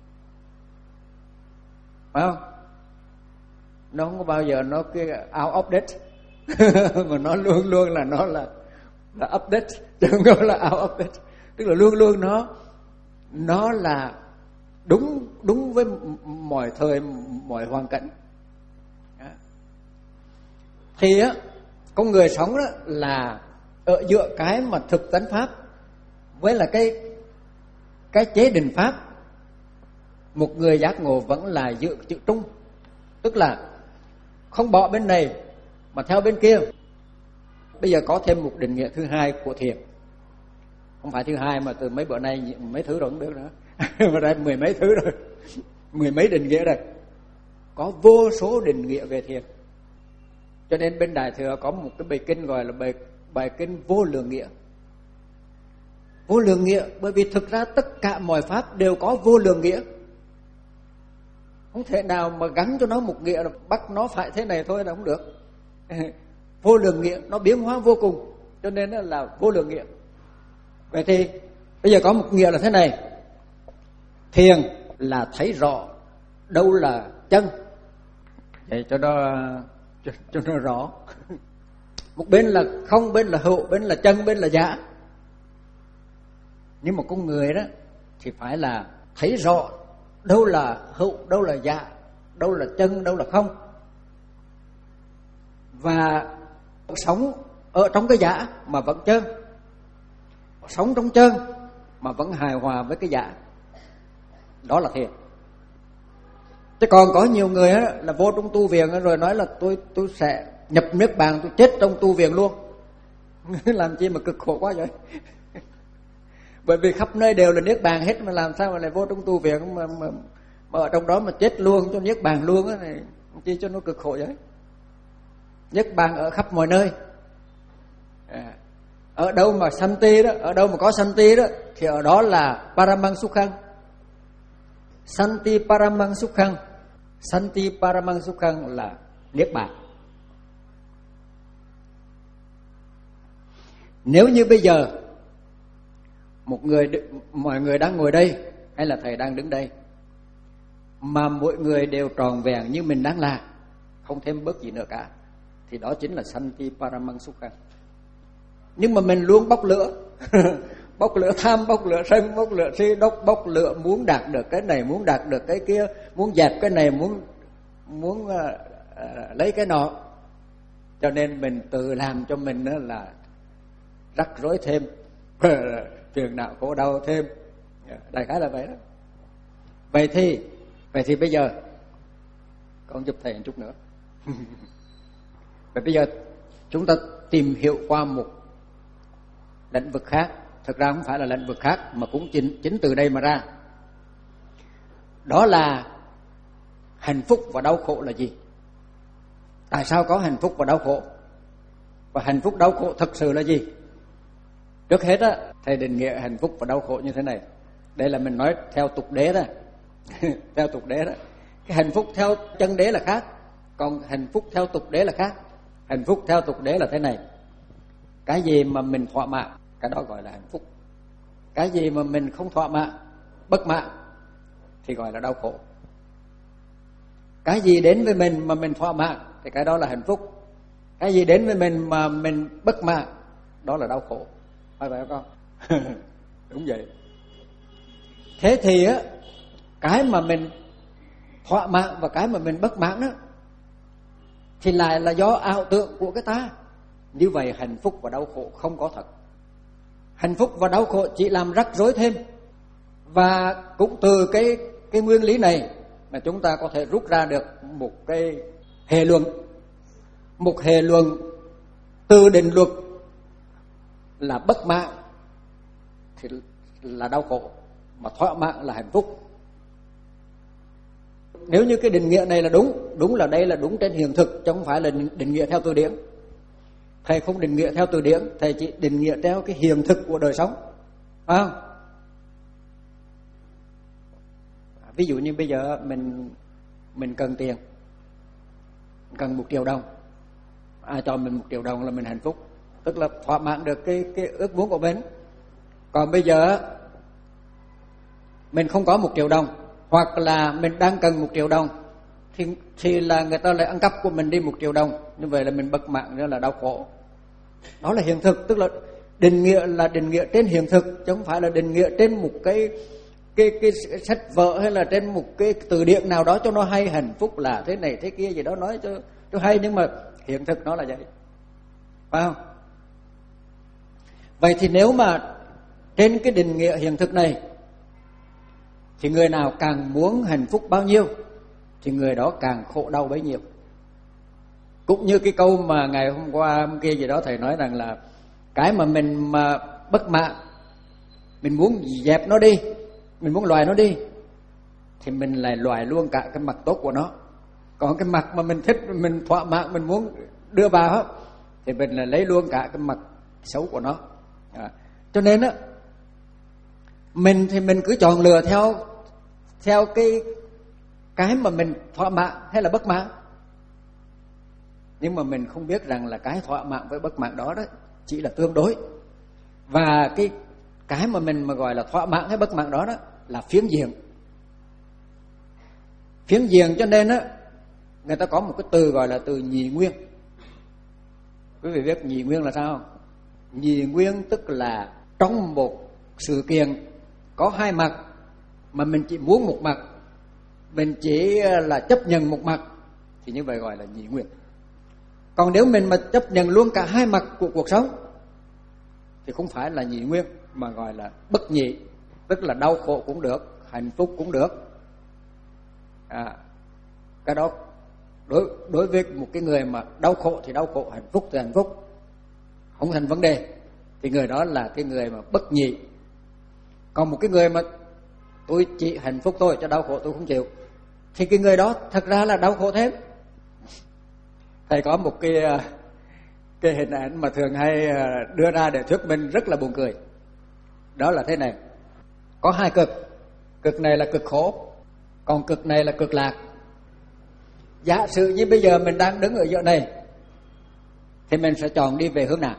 Phải không? Nó không có bao giờ nó cái out of date mà nó luôn luôn là nó là là update, chứ không có là out of date. Tức là luôn luôn nó nó là đúng đúng với mọi thời mọi hoàn cảnh. Đó. Thì á, con người sống đó là ở giữa cái mà thực tánh pháp với là cái cái chế định pháp. Một người giác ngộ vẫn là giữ chữ trung, tức là không bỏ bên này mà theo bên kia. Bây giờ có thêm một định nghĩa thứ hai của thiền. Không phải thứ hai mà từ mấy bữa nay mấy thứ rồi không biết nữa. Mà ra mười mấy thứ rồi, mười mấy định nghĩa rồi. Có vô số định nghĩa về thiền. Cho nên bên Đại Thừa có một cái bài kinh gọi là bài, bài kinh vô lượng nghĩa. Vô lượng nghĩa bởi vì thực ra tất cả mọi pháp đều có vô lượng nghĩa. Không thể nào mà gắn cho nó một nghĩa là bắt nó phải thế này thôi là không được. Vô lượng nghĩa nó biến hóa vô cùng, cho nên là vô lượng nghĩa. Vậy thì bây giờ có một nghĩa là thế này: thiền là thấy rõ đâu là chân, để cho nó cho, cho nó rõ. Một bên là không, bên là hữu, bên là chân, bên là giả. Nhưng mà con người đó thì phải là thấy rõ đâu là hữu, đâu là giả, đâu là chân, đâu là không. Và sống ở trong cái giả mà vẫn chân, sống trong chân mà vẫn hài hòa với cái giả, đó là thiền. Chứ còn có nhiều người á, là vô trong tu viện rồi nói là tôi tôi sẽ nhập niết bàn, tôi chết trong tu viện luôn. Làm chi mà cực khổ quá vậy. Bởi vì khắp nơi đều là niết bàn hết, mà làm sao mà lại vô trong tu viện mà, mà, mà ở trong đó mà chết luôn cho niết bàn luôn á, này chi cho nó cực khổ vậy. Niết bàn ở khắp mọi nơi. À, ở đâu mà santi đó, ở đâu mà có santi đó thì ở đó là paramang sukhang. Santi paramang sukhang. Santi paramang sukhang là niết bàn. Nếu như bây giờ một người, mọi người đang ngồi đây hay là thầy đang đứng đây mà mỗi người đều tròn vẹn như mình đang là, không thêm bớt gì nữa cả, thì đó chính là Santi paramang sukhang. Nhưng mà mình luôn bốc lửa bốc lửa tham, bốc lửa sân, bốc lửa si, đốc bốc lửa muốn đạt được cái này, muốn đạt được cái kia, muốn dẹp cái này, muốn muốn uh, uh, lấy cái nọ, cho nên mình tự làm cho mình uh, là rắc rối thêm, phiền não khổ đau thêm. Đại khái là vậy đó. Vậy thì vậy thì bây giờ con giúp thầy một chút nữa. Vậy bây giờ chúng ta tìm hiểu qua một lĩnh vực khác. Thực ra không phải là lĩnh vực khác, mà cũng chính, chính từ đây mà ra. Đó là hạnh phúc và đau khổ là gì? Tại sao có hạnh phúc và đau khổ? Và hạnh phúc đau khổ thật sự là gì? Trước hết á, thầy định nghĩa hạnh phúc và đau khổ như thế này. Đây là mình nói theo tục đế đó. Theo tục đế đó. Cái hạnh phúc theo chân đế là khác, còn hạnh phúc theo tục đế là khác. Hạnh phúc theo tục đế là thế này: cái gì mà mình thỏa mãn, cái đó gọi là hạnh phúc. Cái gì mà mình không thỏa mãn, bất mãn, thì gọi là đau khổ. Cái gì đến với mình mà mình thỏa mãn thì cái đó là hạnh phúc. Cái gì đến với mình mà mình bất mãn, đó là đau khổ. Phải vậy không con? Đúng vậy. Thế thì á, cái mà mình thỏa mãn và cái mà mình bất mãn á, thì lại là do ảo tưởng của cái ta. Như vậy hạnh phúc và đau khổ không có thật. Hạnh phúc và đau khổ chỉ làm rắc rối thêm. Và cũng từ cái cái nguyên lý này mà chúng ta có thể rút ra được một cái hệ luận, một hệ luận từ định luật là bất mãn thì là đau khổ, mà thỏa mãn là hạnh phúc. Nếu như cái định nghĩa này là đúng, đúng là đây là đúng trên hiện thực, chứ không phải là định nghĩa theo từ điển. Thầy không định nghĩa theo từ điển, thầy chỉ định nghĩa theo cái hiện thực của đời sống. Phải không? Ví dụ như bây giờ mình mình cần tiền, cần một triệu đồng, ai cho mình một triệu đồng là mình hạnh phúc, tức là thỏa mãn được cái cái ước muốn của mình. Còn bây giờ mình không có một triệu đồng, hoặc là mình đang cần một triệu đồng, thì thì là người ta lại ăn cắp của mình đi một triệu đồng, như vậy là mình bất mãn, đó là đau khổ. Đó là hiện thực, tức là định nghĩa là định nghĩa trên hiện thực, chứ không phải là định nghĩa trên một cái cái cái sách vở hay là trên một cái từ điển nào đó cho nó hay. Hạnh phúc là thế này thế kia gì đó nói cho cho hay, nhưng mà hiện thực nó là vậy, phải không? Vậy thì nếu mà trên cái định nghĩa hiện thực này, thì người nào càng muốn hạnh phúc bao nhiêu thì người đó càng khổ đau bấy nhiêu. Cũng như cái câu mà ngày hôm qua hôm kia gì đó thầy nói rằng là cái mà mình mà bất mãn, mình muốn dẹp nó đi, mình muốn loại nó đi, thì mình lại loại luôn cả cái mặt tốt của nó. Còn cái mặt mà mình thích, mình thỏa mãn, mình muốn đưa vào thì mình lại lấy luôn cả cái mặt xấu của nó. À, cho nên á, mình thì mình cứ chọn lựa theo theo cái cái mà mình thỏa mãn hay là bất mãn. Nhưng mà mình không biết rằng là cái thỏa mãn với bất mãn đó đó chỉ là tương đối. Và cái cái mà mình mà gọi là thỏa mãn hay bất mãn đó đó là phiến diện. Phiến diện cho nên á, người ta có một cái từ gọi là từ nhị nguyên. Quý vị biết nhị nguyên là sao không? Nhị nguyên tức là trong một sự kiện có hai mặt mà mình chỉ muốn một mặt, mình chỉ là chấp nhận một mặt, thì như vậy gọi là nhị nguyên. Còn nếu mình mà chấp nhận luôn cả hai mặt của cuộc sống thì không phải là nhị nguyên, mà gọi là bất nhị, tức là đau khổ cũng được, hạnh phúc cũng được. À, cái đó đối đối với một cái người mà đau khổ thì đau khổ, hạnh phúc thì hạnh phúc, không thành vấn đề, thì người đó là cái người mà bất nhị. Còn một cái người mà tôi chỉ hạnh phúc thôi, cho đau khổ tôi không chịu, thì cái người đó thật ra là đau khổ thêm. Thầy có một cái cái hình ảnh mà thường hay đưa ra để thuyết minh rất là buồn cười. Đó là thế này: có hai cực, cực này là cực khổ, còn cực này là cực lạc. Giả sử như bây giờ mình đang đứng ở giữa này, thì mình sẽ chọn đi về hướng nào?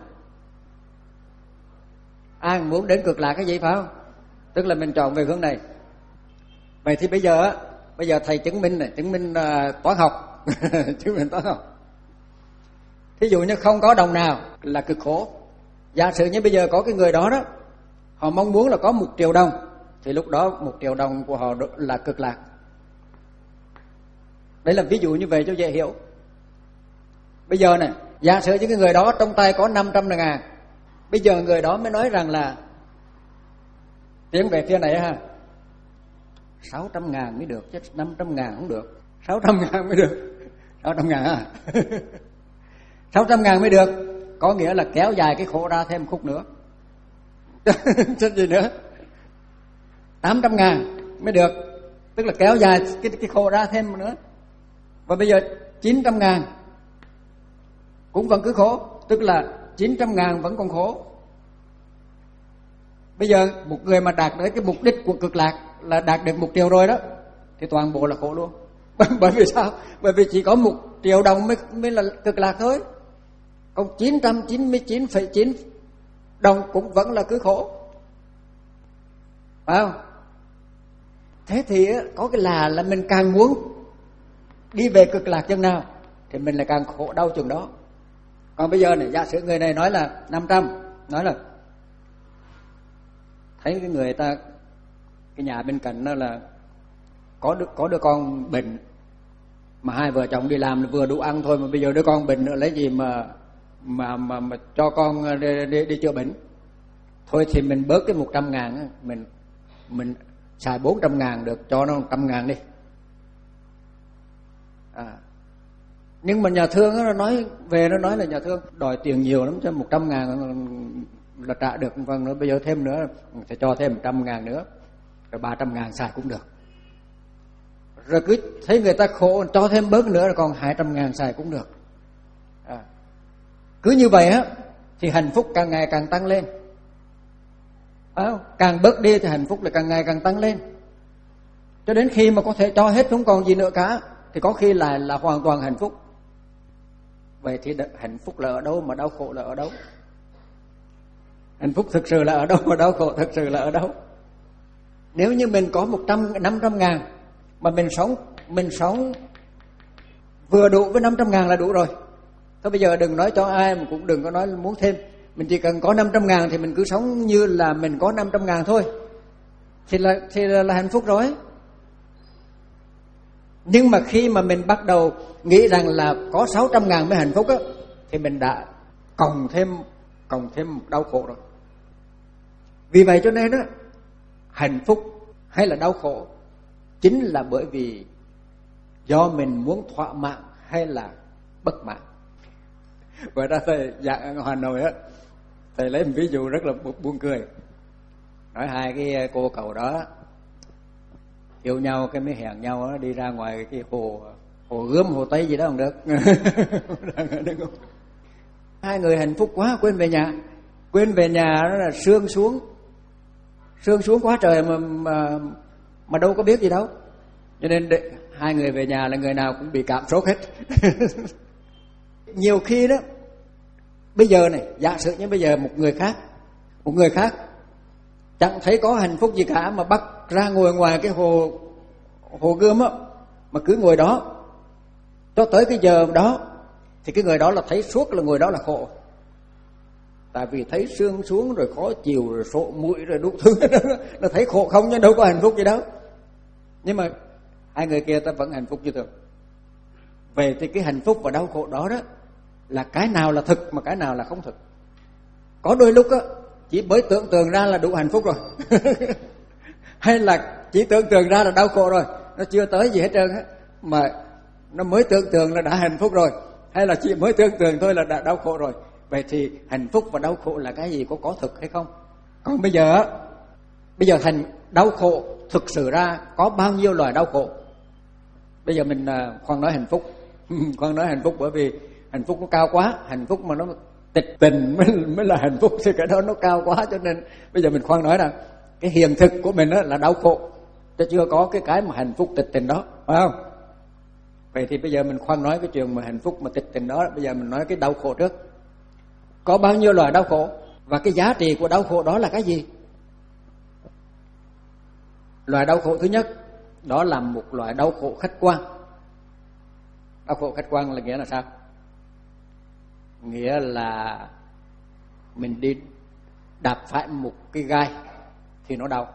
Ai muốn đến cực lạc cái gì phải không? Tức là mình chọn về hướng này. Vậy thì bây giờ bây giờ thầy chứng minh này, chứng minh uh, toán học, chứng minh toán học. Thí dụ như không có đồng nào là cực khổ. Giả sử như bây giờ có cái người đó đó, họ mong muốn là có một triệu đồng, thì lúc đó một triệu đồng của họ là cực lạc. Đấy là ví dụ như vậy cho dễ hiểu. Bây giờ này, giả sử những cái người đó trong tay có năm trăm ngàn, bây giờ người đó mới nói rằng là tiến về phía này ha, sáu trăm ngàn mới được, chứ năm trăm ngàn không được. Sáu trăm ngàn mới được. Sáu trăm ngàn à? Sáu trăm ngàn mới được, có nghĩa là kéo dài cái khổ ra thêm khúc nữa. Chứ gì nữa. Tám trăm ngàn mới được, tức là kéo dài cái, cái khổ ra thêm nữa. Và bây giờ chín trăm ngàn cũng vẫn cứ khổ, tức là chín trăm ngàn vẫn còn khổ. Bây giờ một người mà đạt đến cái mục đích của cực lạc là đạt được một triệu rồi đó, thì toàn bộ là khổ luôn. Bởi vì sao? Bởi vì chỉ có một triệu đồng mới, mới là cực lạc thôi. Còn chín trăm chín mươi chín phẩy chín đồng cũng vẫn là cứ khổ, phải không? Thế thì có cái là là mình càng muốn đi về cực lạc chừng nào thì mình lại càng khổ đau chừng đó. Còn bây giờ này, giả sử người này nói là năm trăm, nói là thấy cái người ta, cái nhà bên cạnh đó là có đứa, có đứa con bệnh, mà hai vợ chồng đi làm là vừa đủ ăn thôi, mà bây giờ đứa con bệnh nữa lấy gì mà mà mà, mà cho con đi, đi, đi chữa bệnh. Thôi thì mình bớt cái một trăm ngàn, mình mình xài bốn trăm ngàn được, cho nó một trăm ngàn đi. À. Nhưng mà nhà thương nó nói về, nó nói là nhà thương đòi tiền nhiều lắm, cho một trăm ngàn là trả được, vâng, nữa bây giờ thêm nữa sẽ cho thêm một trăm ngàn nữa, rồi ba trăm ngàn xài cũng được. Rồi cứ thấy người ta khổ, cho thêm bớt nữa, rồi còn hai trăm ngàn xài cũng được. À. Cứ như vậy á thì hạnh phúc càng ngày càng tăng lên. À, càng bớt đi thì hạnh phúc là càng ngày càng tăng lên, cho đến khi mà có thể cho hết không còn gì nữa cả, thì có khi là là hoàn toàn hạnh phúc. Vậy thì hạnh phúc là ở đâu, mà đau khổ là ở đâu? Hạnh phúc thực sự là ở đâu, mà đau khổ thực sự là ở đâu? Nếu như mình có một trăm, năm trăm ngàn mà mình sống mình sống vừa đủ với năm trăm ngàn là đủ rồi. Thôi bây giờ đừng nói cho ai, mà cũng đừng có nói muốn thêm. Mình chỉ cần có năm trăm ngàn thì mình cứ sống như là mình có năm trăm ngàn thôi, thì là thì là, là hạnh phúc rồi. Nhưng mà khi mà mình bắt đầu nghĩ rằng là có sáu trăm ngàn mới hạnh phúc á, thì mình đã cộng thêm cộng thêm một đau khổ rồi. Vì vậy cho nên á, hạnh phúc hay là đau khổ chính là bởi vì do mình muốn thỏa mãn hay là bất mãn. Vậy ra thầy giảng ở Hà Nội á, thầy lấy một ví dụ rất là buồn cười. Nói hai cái cô cậu đó yêu nhau, cái mới hẹn nhau đó, đi ra ngoài cái hồ hồ Gươm, hồ Tây gì đó không được. Hai người hạnh phúc quá, quên về nhà. Quên về nhà đó là sương xuống. Sương xuống quá trời mà mà, mà đâu có biết gì đâu. Cho nên để, hai người về nhà là người nào cũng bị cảm sốt hết. Nhiều khi đó, bây giờ này, giả sử như bây giờ một người khác, một người khác chẳng thấy có hạnh phúc gì cả, mà bắt ra ngồi ngoài cái hồ hồ Gươm á, mà cứ ngồi đó cho tới cái giờ đó, thì cái người đó là thấy suốt là người đó là khổ. Tại vì thấy sương xuống rồi khó chịu rồi sổ mũi rồi đủ thứ, nó thấy khổ không, chứ đâu có hạnh phúc gì đâu. Nhưng mà hai người kia ta vẫn hạnh phúc như thường. Về thì cái hạnh phúc và đau khổ đó đó là cái nào là thực mà cái nào là không thực. Có đôi lúc á, chỉ mới tưởng tượng ra là đủ hạnh phúc rồi. Hay là chỉ tưởng tượng ra là đau khổ rồi, nó chưa tới gì hết trơn á, mà nó mới tưởng tượng là đã hạnh phúc rồi. Hay là chỉ mới tưởng tượng thôi là đã đau khổ rồi. Vậy thì hạnh phúc và đau khổ là cái gì, có có thực hay không? Còn bây giờ Bây giờ thành đau khổ thực sự ra có bao nhiêu loại đau khổ? Bây giờ mình khoan nói hạnh phúc, khoan nói hạnh phúc bởi vì hạnh phúc nó cao quá, hạnh phúc mà nó tịch tình mới, mới là hạnh phúc, thì cái đó nó cao quá, cho nên bây giờ mình khoan nói rằng cái hiện thực của mình đó là đau khổ, chứ chưa có cái cái mà hạnh phúc tịch tình đó, phải không? Vậy thì bây giờ mình khoan nói cái chuyện mà hạnh phúc mà tịch tình đó, bây giờ mình nói cái đau khổ trước. Có bao nhiêu loại đau khổ và cái giá trị của đau khổ đó là cái gì? Loại đau khổ thứ nhất đó là một loại đau khổ khách quan. Đau khổ khách quan là nghĩa là sao? Nghĩa là mình đi đạp phải một cái gai thì nó đau,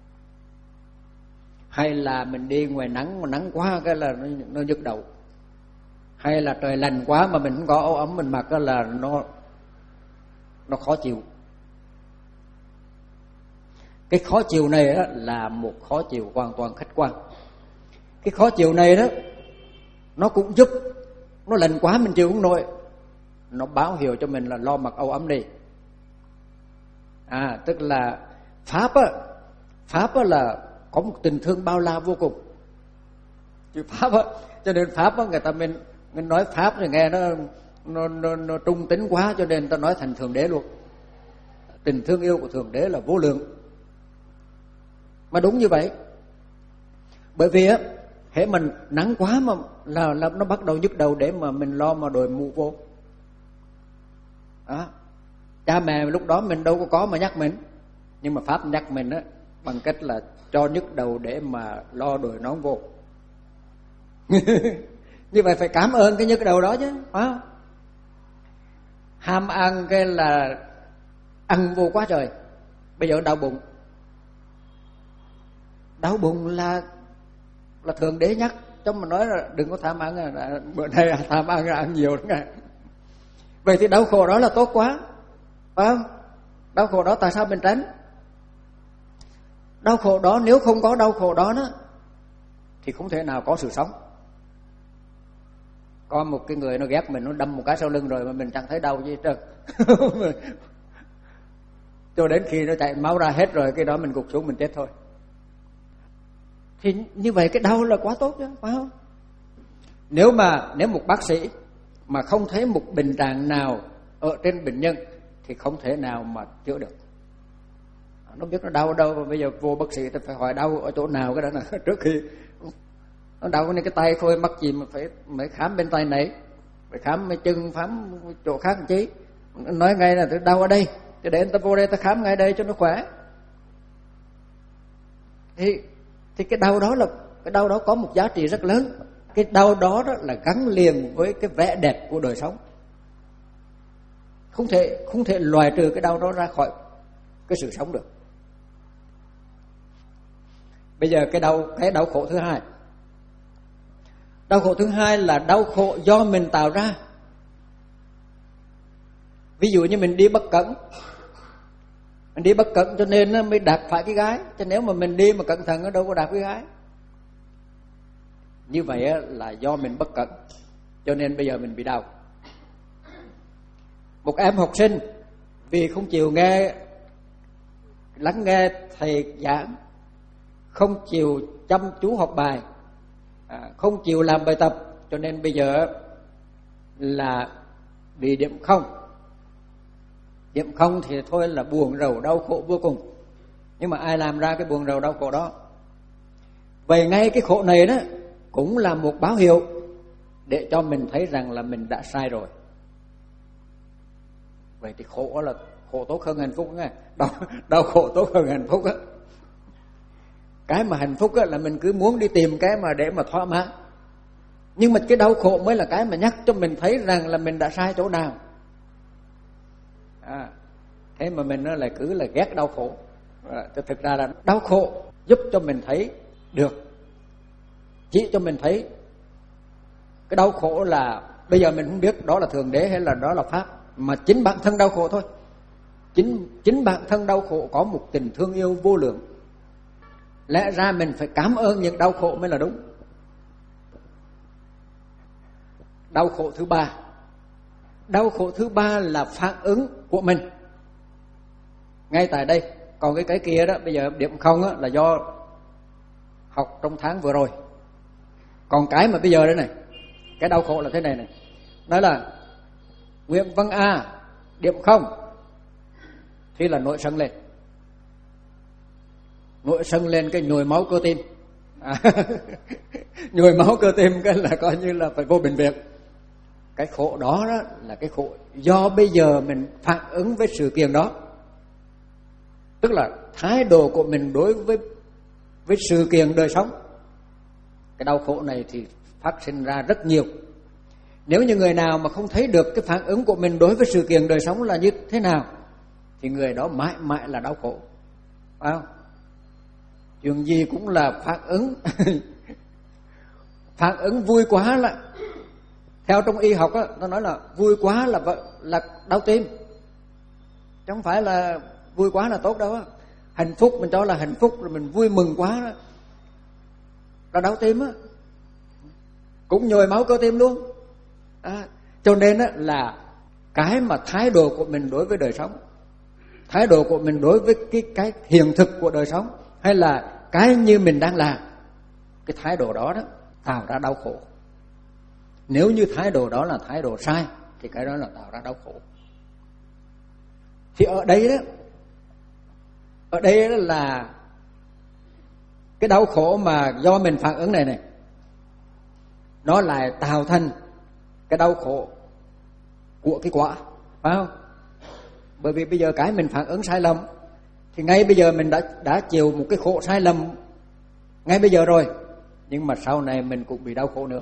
hay là mình đi ngoài nắng mà nắng quá cái là nó, nó nhức đầu, hay là trời lạnh quá mà mình không có áo ấm mình mặc cái là nó nó khó chịu. Cái khó chịu này đó là một khó chịu hoàn toàn khách quan. Cái khó chịu này đó nó cũng giúp, nó lạnh quá mình chịu không nổi, nó báo hiệu cho mình là lo mặc áo ấm đi. À, tức là Pháp á, Pháp á là có một tình thương bao la vô cùng. Chữ Pháp á, cho nên Pháp á, người ta mình, mình nói Pháp thì nghe nó nó, nó nó trung tính quá, cho nên ta nói thành Thượng Đế luôn. Tình thương yêu của Thượng Đế là vô lượng. Mà đúng như vậy. Bởi vì á, hễ mình nắng quá mà là, là nó bắt đầu nhức đầu để mà mình lo mà đội mũ vô. Đó. Cha mẹ lúc đó mình đâu có có mà nhắc mình, nhưng mà Pháp nhắc mình á bằng cách là cho nhức đầu để mà lo đội nón vô. Như vậy phải cảm ơn cái nhức đầu đó chứ, phải không? Ham ăn cái là ăn vô quá trời. Bây giờ đau bụng. Đau bụng là là Thượng Đế nhắc, cho mình nói là đừng có tham ăn, à, bữa nay tham ăn là ăn nhiều đó nghe. Vậy thì đau khổ đó là tốt quá, phải không? Đau khổ đó tại sao mình tránh? Đau khổ đó, nếu không có đau khổ đó đó thì không thể nào có sự sống. Có một cái người nó ghét mình, nó đâm một cái sau lưng rồi mà mình chẳng thấy đau gì hết trơn. Cho đến khi nó chạy máu ra hết rồi, cái đó mình gục xuống mình chết thôi. Thì như vậy cái đau là quá tốt chứ, phải không? Nếu mà nếu một bác sĩ mà không thấy một bệnh trạng nào ở trên bệnh nhân thì không thể nào mà chữa được. Nó biết nó đau đâu, mà bây giờ vô bác sĩ thì phải hỏi đau ở chỗ nào cái đó là trước khi nó đau cái tay thôi, mắc gì mà phải phải khám bên tay này, phải khám bên chân, khám chỗ khác làm chi. Nói ngay là tôi đau ở đây, thì để người ta vô đây ta khám ngay đây cho nó khỏe. Thì thì cái đau đó là cái đau đó có một giá trị rất lớn. Cái đau đó đó là gắn liền với cái vẻ đẹp của đời sống. Không thể không thể loại trừ cái đau đó ra khỏi cái sự sống được. Bây giờ cái đau cái đau khổ thứ hai. Đau khổ thứ hai là đau khổ do mình tạo ra. Ví dụ như mình đi bất cẩn, mình đi bất cẩn cho nên nó mới đạp phải cái gái. Chứ nếu mà mình đi mà cẩn thận nó đâu có đạp cái gái. Như vậy là do mình bất cẩn, cho nên bây giờ mình bị đau. Một em học sinh vì không chịu nghe lắng nghe thầy giảng, không chịu chăm chú học bài, à, không chịu làm bài tập, cho nên bây giờ là bị điểm không. Điểm không thì thôi là buồn rầu đau khổ vô cùng. Nhưng mà ai làm ra cái buồn rầu đau khổ đó? Vậy ngay cái khổ này đó cũng là một báo hiệu để cho mình thấy rằng là mình đã sai rồi. Vậy thì khổ là khổ tốt hơn hạnh phúc nghe. Đau, đau khổ tốt hơn hạnh phúc á. Cái mà hạnh phúc á là mình cứ muốn đi tìm cái mà để mà thỏa mãn. Nhưng mà cái đau khổ mới là cái mà nhắc cho mình thấy rằng là mình đã sai chỗ nào. À, thế mà mình nó lại cứ là ghét đau khổ. À, thực ra là đau khổ giúp cho mình thấy được, chỉ cho mình thấy cái đau khổ là bây giờ mình không biết đó là Thượng Đế hay là đó là Pháp, mà chính bản thân đau khổ thôi. Chính chính bản thân đau khổ có một tình thương yêu vô lượng. Lẽ ra mình phải cảm ơn những đau khổ mới là đúng. Đau khổ thứ ba. Đau khổ thứ ba là phản ứng của mình. Ngay tại đây còn cái cái kia đó bây giờ điểm không á, là do học trong tháng vừa rồi. Còn cái mà bây giờ đây này, cái đau khổ là thế này này, nói là nguyện vâng A điểm không thì là nổi sân lên, nổi sân lên cái nhồi máu cơ tim, à, nhồi máu cơ tim cái là coi như là phải vô bệnh viện. Cái khổ đó, đó là cái khổ do bây giờ mình phản ứng với sự kiện đó, tức là thái độ của mình đối với với sự kiện đời sống. Cái đau khổ này thì phát sinh ra rất nhiều. Nếu như người nào mà không thấy được cái phản ứng của mình đối với sự kiện đời sống là như thế nào thì người đó mãi mãi là đau khổ, phải không? Chuyện gì cũng là phản ứng. Phản ứng vui quá là, theo trong y học á, ta nói là vui quá là là đau tim, chứ không phải là vui quá là tốt đâu á. Hạnh phúc mình cho là hạnh phúc rồi mình vui mừng quá đó là đau tim á, cũng nhồi máu cơ tim luôn. À, cho nên á, là cái mà thái độ của mình đối với đời sống, thái độ của mình đối với cái cái hiện thực của đời sống, hay là cái như mình đang làm, cái thái độ đó đó tạo ra đau khổ. Nếu như thái độ đó là thái độ sai thì cái đó là tạo ra đau khổ. Thì ở đây đó, ở đây đó là cái đau khổ mà do mình phản ứng này này, nó lại tạo thành cái đau khổ của cái quả, phải không? Bởi vì bây giờ cái mình phản ứng sai lầm thì ngay bây giờ mình đã đã chịu một cái khổ sai lầm ngay bây giờ rồi, nhưng mà sau này mình cũng bị đau khổ nữa.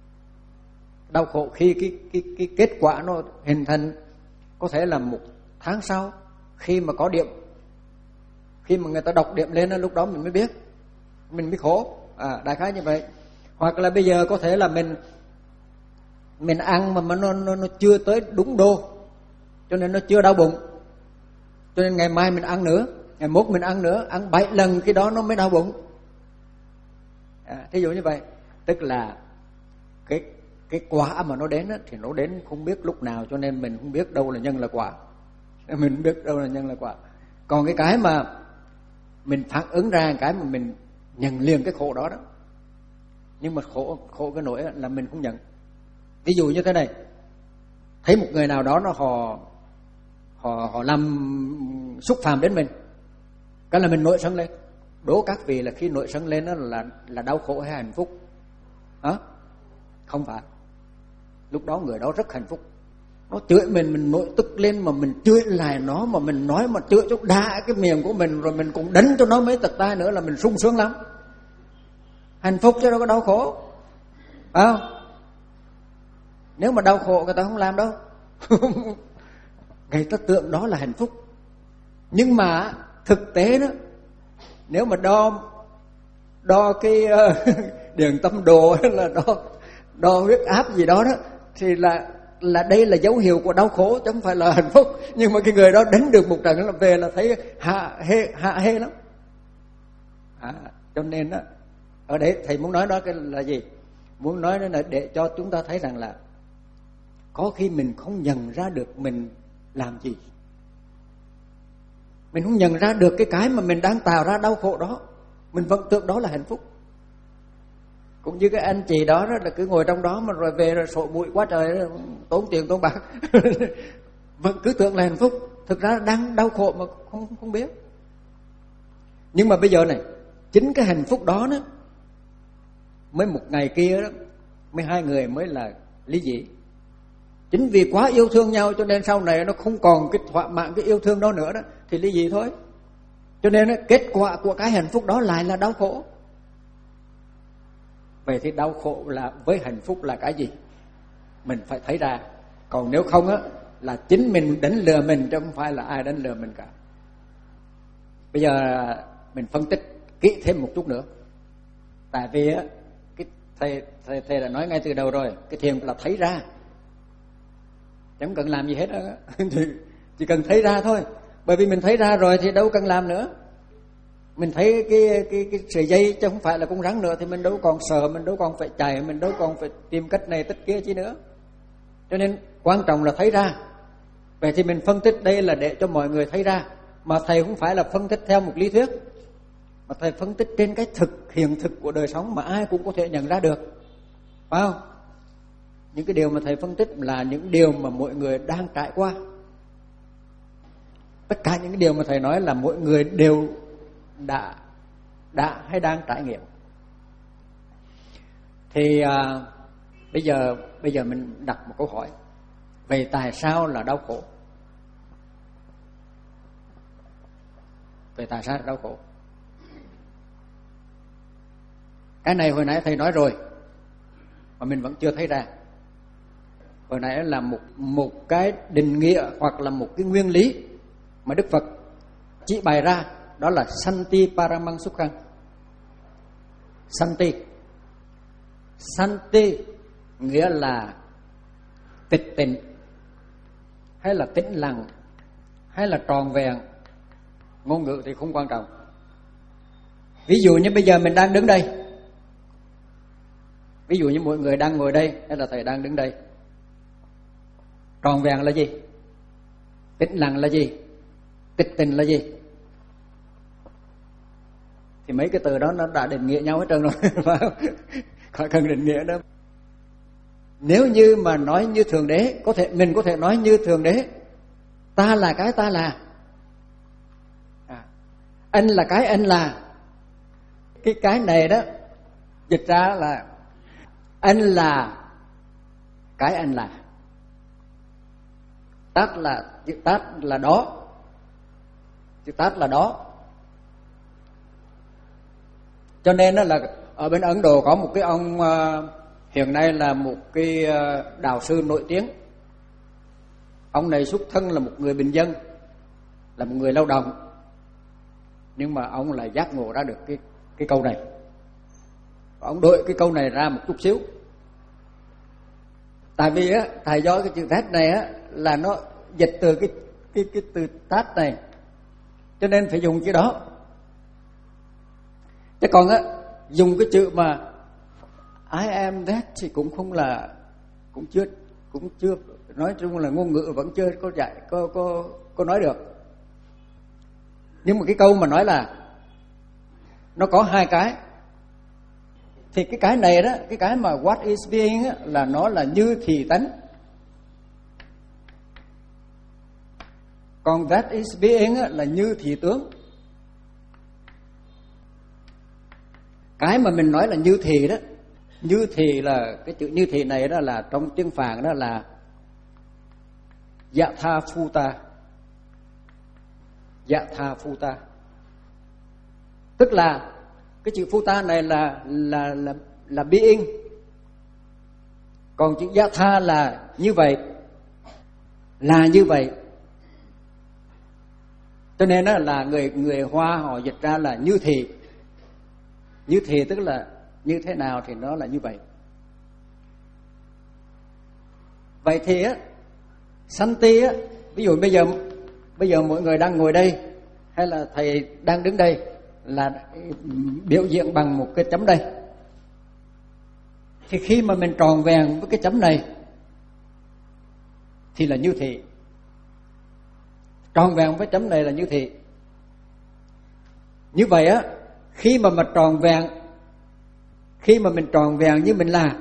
Đau khổ khi cái cái cái kết quả nó hình thành có thể là một tháng sau, khi mà có điểm, khi mà người ta đọc điểm lên lúc đó mình mới biết, mình mới khổ. À, đại khái như vậy. Hoặc là bây giờ có thể là mình mình ăn mà nó nó nó chưa tới đúng đô, cho nên nó chưa đau bụng, cho nên ngày mai mình ăn nữa, ngày mốt mình ăn nữa, ăn bảy lần khi đó nó mới đau bụng. À, thí dụ như vậy, tức là cái cái quả mà nó đến á, thì nó đến không biết lúc nào, cho nên mình không biết đâu là nhân là quả, mình không biết đâu là nhân là quả. Còn cái cái mà mình phản ứng ra, cái mà mình nhận liền cái khổ đó đó, nhưng mà khổ khổ cái nỗi là mình không nhận. Ví dụ như thế này, thấy một người nào đó nó họ họ họ làm xúc phạm đến mình, cái là mình nổi sân lên. Đố các vị là khi nổi sân lên đó là là đau khổ hay hạnh phúc? Hả? Không phải. Lúc đó người đó rất hạnh phúc. Nó chửi mình, mình nổi tức lên mà mình chửi lại nó, mà mình nói mà chửi cho đá cái miệng của mình, rồi mình cũng đánh cho nó mấy tật tay nữa là mình sung sướng lắm. Hạnh phúc chứ đâu có đau khổ, phải không? Nếu mà đau khổ người ta không làm đâu. Người ta tưởng đó là hạnh phúc. Nhưng mà thực tế đó, nếu mà đo đo cái uh, điện tâm đồ hay là đo đo huyết áp gì đó đó, thì là là đây là dấu hiệu của đau khổ chứ không phải là hạnh phúc. Nhưng mà cái người đó đánh được một trận là về là thấy hạ hê hạ hê lắm. À, cho nên đó, ở đấy thầy muốn nói đó cái là gì? Muốn nói đó là để cho chúng ta thấy rằng là có khi mình không nhận ra được mình làm gì, mình không nhận ra được cái cái mà mình đang tạo ra đau khổ đó, mình vẫn tưởng đó là hạnh phúc. Cũng như cái anh chị đó, đó là cứ ngồi trong đó mà rồi về rồi sổ mũi quá trời, tốn tiền tốn bạc, vẫn cứ tưởng là hạnh phúc, thực ra đang đau khổ mà không không biết. Nhưng mà bây giờ này, chính cái hạnh phúc đó đó, mới một ngày kia đó, mới hai người mới là ly dị. Chính vì quá yêu thương nhau cho nên sau này nó không còn cái thỏa mãn cái yêu thương đó nữa đó, thì ly dị thôi. Cho nên đó, kết quả của cái hạnh phúc đó lại là đau khổ. Vậy thì đau khổ là với hạnh phúc là cái gì? Mình phải thấy ra. Còn nếu không á, là chính mình đánh lừa mình chứ không phải là ai đánh lừa mình cả. Bây giờ mình phân tích kỹ thêm một chút nữa. Tại vì á, cái thầy, thầy, thầy đã nói ngay từ đầu rồi, cái thiền là thấy ra, chẳng cần làm gì hết đó. Chỉ cần thấy ra thôi. Bởi vì mình thấy ra rồi thì đâu cần làm nữa. Mình thấy cái cái cái sợi dây chứ không phải là con rắn nữa, thì mình đâu còn sợ, mình đâu còn phải chạy, mình đâu còn phải tìm cách này cách kia chi nữa. Cho nên quan trọng là thấy ra. Vậy thì mình phân tích đây là để cho mọi người thấy ra. mà thầy không phải là phân tích theo một lý thuyết, mà thầy phân tích trên cái thực hiện thực của đời sống mà ai cũng có thể nhận ra được, phải không? Những cái điều mà thầy phân tích là những điều mà mọi người đang trải qua. Tất cả những cái điều mà thầy nói là mọi người đều đã đã hay đang trải nghiệm. Thì à, bây giờ bây giờ mình đặt một câu hỏi về tại sao là đau khổ. Về tại sao là đau khổ? Cái này hồi nãy thầy nói rồi mà mình vẫn chưa thấy ra. Hồi nãy là một một cái định nghĩa hoặc là một cái nguyên lý mà Đức Phật chỉ bày ra, đó là Santi Paramang Sukhang. Santi Santi nghĩa là tịch tịnh, hay là tĩnh lặng, hay là tròn vẹn. Ngôn ngữ thì không quan trọng. Ví dụ như bây giờ mình đang đứng đây, ví dụ như mọi người đang ngồi đây, hay là thầy đang đứng đây. Tròn vẹn là gì? Tĩnh lặng là gì? Tịch tịnh là gì? Thì mấy cái từ đó nó đã định nghĩa nhau hết trơn rồi, phải không? Khỏi cần định nghĩa đó. Nếu như mà nói như Thượng Đế, có thể mình có thể nói như Thượng Đế, ta là cái ta là, à, anh là cái anh là. Cái cái này đó dịch ra là anh là cái anh là. Tát là chữ tát là đó, chữ tát là đó. Cho nên đó là ở bên Ấn Độ có một cái ông uh, hiện nay là một cái uh, đạo sư nổi tiếng. Ông này xuất thân là một người bình dân, là một người lao động, nhưng mà ông lại giác ngộ ra được cái cái câu này. Và ông đổi cái câu này ra một chút xíu. Tại vì á, thầy do cái chữ tát này á là nó dịch từ cái cái cái từ tát này, cho nên phải dùng chữ đó. Chứ còn á dùng cái chữ mà I am that thì cũng không là, cũng chưa cũng chưa nói chung là ngôn ngữ vẫn chưa có dạy có có có nói được. Nhưng mà cái câu mà nói là nó có hai cái, thì cái cái này đó, cái cái mà what is being á, là nó là như thì tánh. Còn that is being á, là như thì tướng. Cái mà mình nói là như thì đó, như thì là cái chữ như thì này đó là trong tiếng Phạn đó là Yatha Phuta. Yatha Phuta tức là cái chữ Phuta này là là là là being. Còn chữ Yatha là như vậy, là như vậy. Cho nên đó là người người Hoa họ dịch ra là như thì. Như thì tức là như thế nào thì nó là như vậy. Vậy thì á, Santi á, ví dụ bây giờ bây giờ mọi người đang ngồi đây, hay là thầy đang đứng đây, là biểu diễn bằng một cái chấm đây. Thì khi mà mình tròn vẹn với cái chấm này thì là như thị. Tròn vẹn với chấm này là như thị. Như vậy á, khi mà mà tròn vẹn, khi mà mình tròn vẹn như mình là,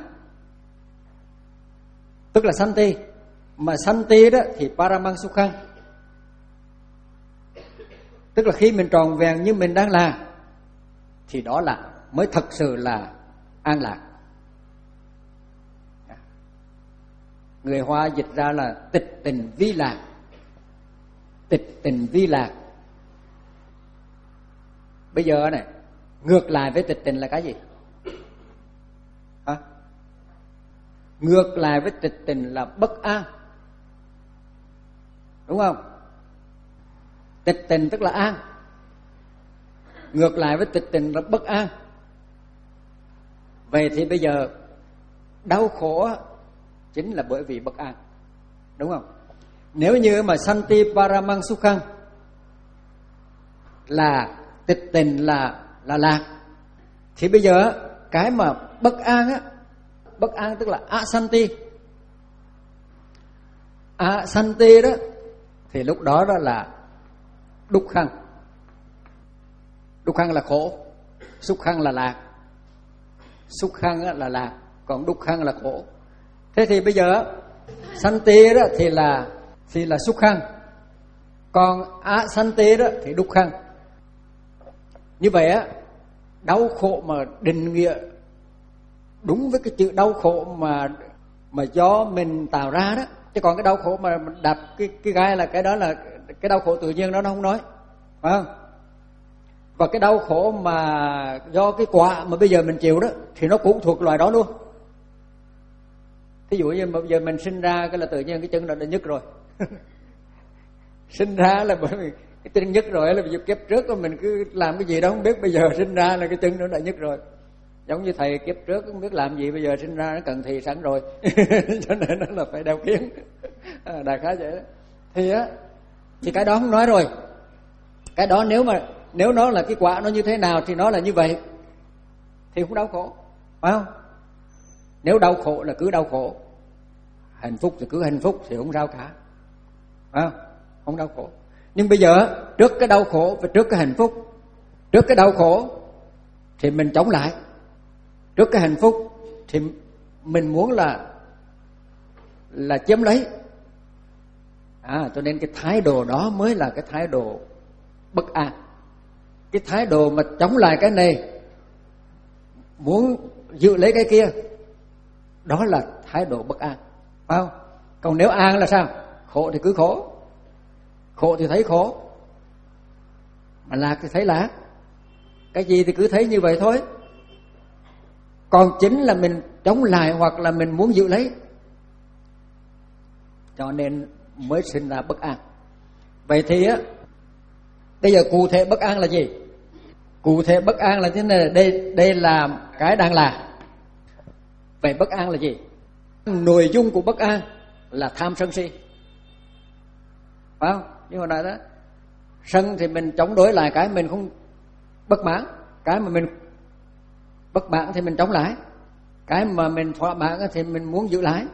tức là Santi. Mà Santi đó thì Paramang Sukhang, tức là khi mình tròn vẹn như mình đang là, thì đó là mới thật sự là an lạc. Người Hoa dịch ra là tịch tình vi lạc. Tịch tình vi lạc. Bây giờ này, ngược lại với tịch tình là cái gì? Hả? Ngược lại với tịch tình là bất an, đúng không? Tịch tình tức là an, ngược lại với tịch tình là bất an. Vậy thì bây giờ đau khổ chính là bởi vì bất an, đúng không? Nếu như mà Santi Paramang Sukhang là tịch tình là là lạc, thì bây giờ cái mà bất an á, bất an tức là asanti. Asanti đó thì lúc đó đó là đúc khăn. Đúc khăn là khổ, xúc khăn là lạc. Xúc khăn là lạc, còn đúc khăn là khổ. Thế thì bây giờ Santi đó thì là thì là xúc khăn, còn Asanti đó thì đúc khăn. Như vậy á, đau khổ mà định nghĩa đúng với cái chữ đau khổ mà mà do mình tạo ra đó, chứ còn cái đau khổ mà đạp cái cái gai là cái đó là cái đau khổ tự nhiên đó, nó không nói, phải không? Và cái đau khổ mà do cái quả mà bây giờ mình chịu đó thì nó cũng thuộc loài đó luôn. Thí dụ như bây giờ mình sinh ra cái là tự nhiên cái chân nó đã nhức rồi. Sinh ra là bởi vì cái chân nhức rồi, là vì kiếp trước mình cứ làm cái gì đó không biết, bây giờ sinh ra là cái chân nó đã nhức rồi. Giống như thầy kiếp trước không biết làm gì, bây giờ sinh ra nó cần thì sẵn rồi. Cho nên nó là phải đeo kiếng. À, đại khái vậy đó. Thì á, thì cái đó không nói rồi. Cái đó nếu mà nếu nó là cái quả nó như thế nào thì nó là như vậy, thì không đau khổ, phải không? Nếu đau khổ là cứ đau khổ, hạnh phúc thì cứ hạnh phúc, thì không sao cả, phải không? Không đau khổ. Nhưng bây giờ trước cái đau khổ và trước cái hạnh phúc, trước cái đau khổ thì mình chống lại, trước cái hạnh phúc thì mình muốn là là chiếm lấy. À, cho nên cái thái độ đó mới là cái thái độ bất an. Cái thái độ mà chống lại cái này, muốn giữ lấy cái kia, đó là thái độ bất an, phải không? Còn nếu an là sao? Khổ thì cứ khổ, khổ thì thấy khổ, mà lạc thì thấy lạc. Cái gì thì cứ thấy như vậy thôi. Còn chính là mình chống lại hoặc là mình muốn giữ lấy, cho nên mới sinh ra bất an. Vậy thì á, bây giờ cụ thể bất an là gì? Cụ thể bất an là thế này, đây đây là cái đang là. Vậy bất an là gì? Nội dung của bất an là tham sân si, phải không? Như hồi nãy đó, sân thì mình chống đối lại cái mình không bất mãn, cái mà mình bất mãn thì mình chống lại, cái mà mình thỏa mãn thì mình muốn giữ lại.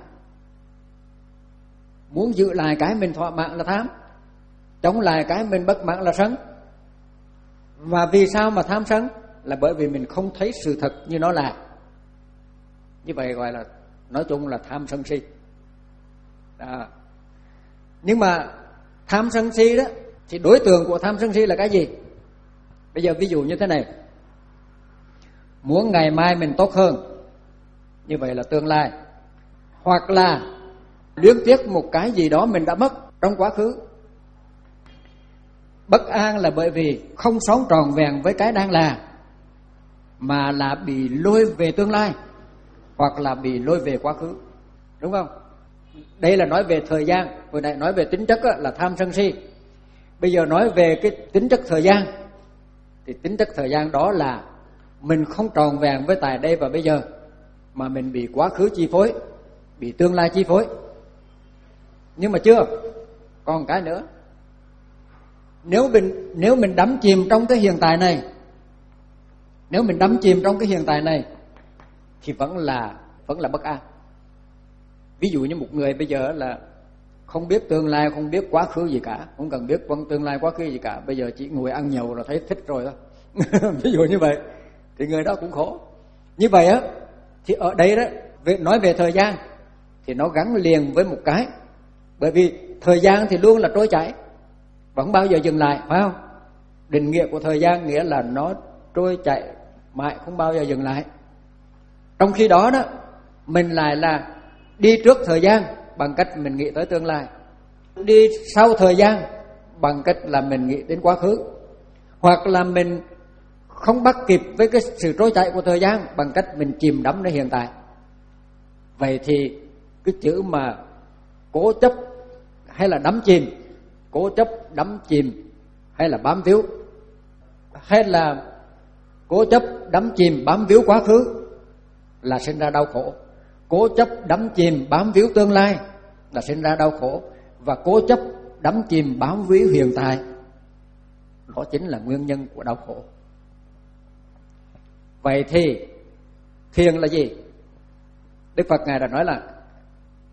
Muốn giữ lại cái mình thỏa mãn là tham, chống lại cái mình bất mãn là sân. Và vì sao mà tham sân? Là bởi vì mình không thấy sự thật như nó là. Như vậy gọi là, nói chung là tham sân si đó. Nhưng mà tham sân si đó, thì đối tượng của tham sân si là cái gì? Bây giờ ví dụ như thế này, muốn ngày mai mình tốt hơn, như vậy là tương lai. Hoặc là luyến tiếc một cái gì đó mình đã mất trong quá khứ. Bất an là bởi vì không sống trọn vẹn với cái đang là, mà là bị lôi về tương lai, hoặc là bị lôi về quá khứ, đúng không? Đây là nói về thời gian. Vừa nãy nói về tính chất là tham sân si. Bây giờ nói về cái tính chất thời gian, thì tính chất thời gian đó là mình không trọn vẹn với tại đây và bây giờ, mà mình bị quá khứ chi phối, bị tương lai chi phối. Nhưng mà chưa, còn cái nữa. Nếu mình nếu mình đắm chìm trong cái hiện tại này, nếu mình đắm chìm trong cái hiện tại này thì vẫn là vẫn là bất an. Ví dụ như một người bây giờ là không biết tương lai, không biết quá khứ gì cả, không cần biết tương lai quá khứ gì cả, bây giờ chỉ ngồi ăn nhậu là thấy thích rồi đó. Ví dụ như vậy thì người đó cũng khổ. Như vậy á, thì ở đây đó, nói về thời gian thì nó gắn liền với một cái. Bởi vì thời gian thì luôn là trôi chảy, vẫn bao giờ dừng lại, phải không? Định nghĩa của thời gian nghĩa là nó trôi chảy mãi, không bao giờ dừng lại. Trong khi đó đó, mình lại là đi trước thời gian bằng cách mình nghĩ tới tương lai, đi sau thời gian bằng cách là mình nghĩ đến quá khứ, hoặc là mình không bắt kịp với cái sự trôi chảy của thời gian bằng cách mình chìm đắmในhiện tại. Vậy thì cái chữ mà cố chấp hay là đắm chìm, cố chấp đắm chìm hay là bám víu, hay là cố chấp đắm chìm bám víu quá khứ là sinh ra đau khổ. Cố chấp đắm chìm bám víu tương lai là sinh ra đau khổ. Và cố chấp đắm chìm bám víu hiện tại, đó chính là nguyên nhân của đau khổ. Vậy thì thiền là gì? Đức Phật Ngài đã nói là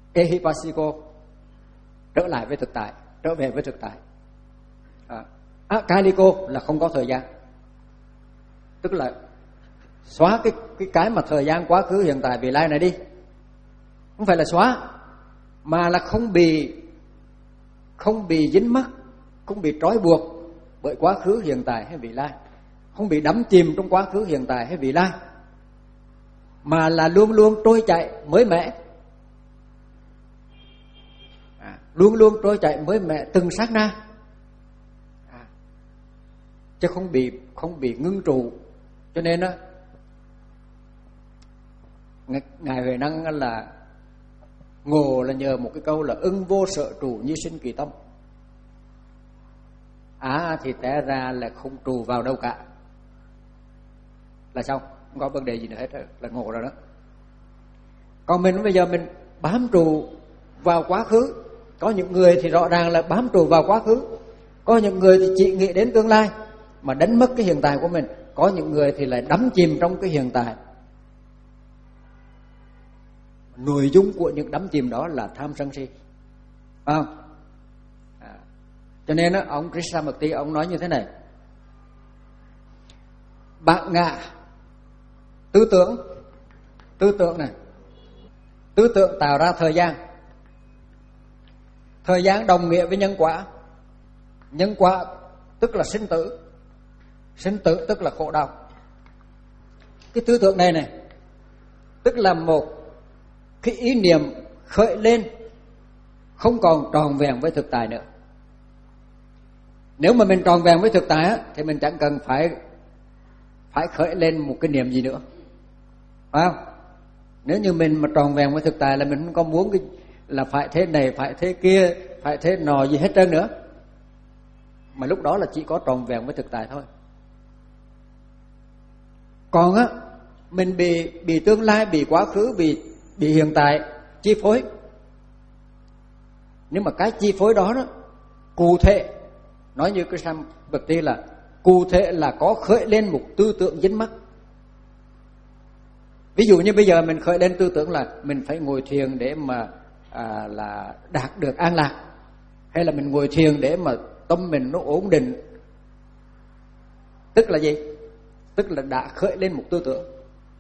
Ehipassiko, trở lại với thực tại, trở về với thực tại. à, À, Kaliko là không có thời gian, tức là xóa cái cái cái mà thời gian quá khứ hiện tại vị lai này đi. Không phải là xóa, mà là không bị không bị dính mắc, không bị trói buộc bởi quá khứ hiện tại hay vị lai, không bị đắm chìm trong quá khứ hiện tại hay vị lai, mà là luôn luôn trôi chảy mới mẻ, à, luôn luôn trôi chảy mới mẻ từng sát na, à, chứ không bị không bị ngưng trụ. Cho nên đó, ngài Huệ Năng là ngộ là nhờ một cái câu là ưng vô sở trụ như sinh kỳ tâm. À thì té ra là không trụ vào đâu cả, là xong, không có vấn đề gì nữa hết rồi, là ngộ rồi đó. Còn mình bây giờ mình bám trụ vào quá khứ, có những người thì rõ ràng là bám trụ vào quá khứ, có những người thì chỉ nghĩ đến tương lai mà đánh mất cái hiện tại của mình, có những người thì lại đắm chìm trong cái hiện tại. Nội dung của những đắm chìm đó là tham sân si, phải không? À, cho nên đó, ông Krishnamurti ông nói như thế này: bạn ngạ tư tưởng, tư tưởng này, tư tưởng tạo ra thời gian, thời gian đồng nghĩa với nhân quả, nhân quả tức là sinh tử, sinh tử tức là khổ đau. Cái tư tưởng này này tức là một cái ý niệm khởi lên không còn tròn vẹn với thực tại nữa. Nếu mà mình tròn vẹn với thực tại á, thì mình chẳng cần phải phải khởi lên một cái niệm gì nữa, phải không? Nếu như mình mà tròn vẹn với thực tại là mình không có muốn cái là phải thế này, phải thế kia, phải thế nọ gì hết trơn nữa. Mà lúc đó là chỉ có tròn vẹn với thực tại thôi. Còn á, mình bị bị tương lai, bị quá khứ, bị bị hiện tại chi phối. Nhưng mà cái chi phối đó đó cụ thể, nói như cái Sam Bậc Ti là cụ thể là có khởi lên một tư tưởng dính mắc. Ví dụ như bây giờ mình khởi lên tư tưởng là mình phải ngồi thiền để mà à, là đạt được an lạc, hay là mình ngồi thiền để mà tâm mình nó ổn định. Tức là gì? Tức là đã khởi lên một tư tưởng.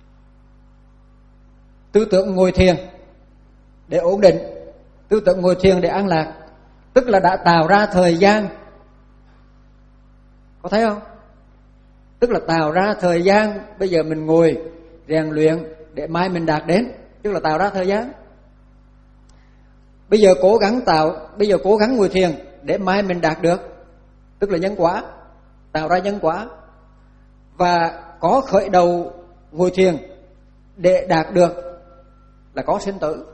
Tư tưởng ngồi thiền để ổn định, tư tưởng ngồi thiền để an lạc, tức là đã tạo ra thời gian. Có thấy không? Tức là tạo ra thời gian. Bây giờ mình ngồi rèn luyện để mai mình đạt đến, tức là tạo ra thời gian. Bây giờ cố gắng tạo, bây giờ cố gắng ngồi thiền để mai mình đạt được, tức là nhân quả, tạo ra nhân quả. Và có khởi đầu ngồi thiền để đạt được là có sinh tử,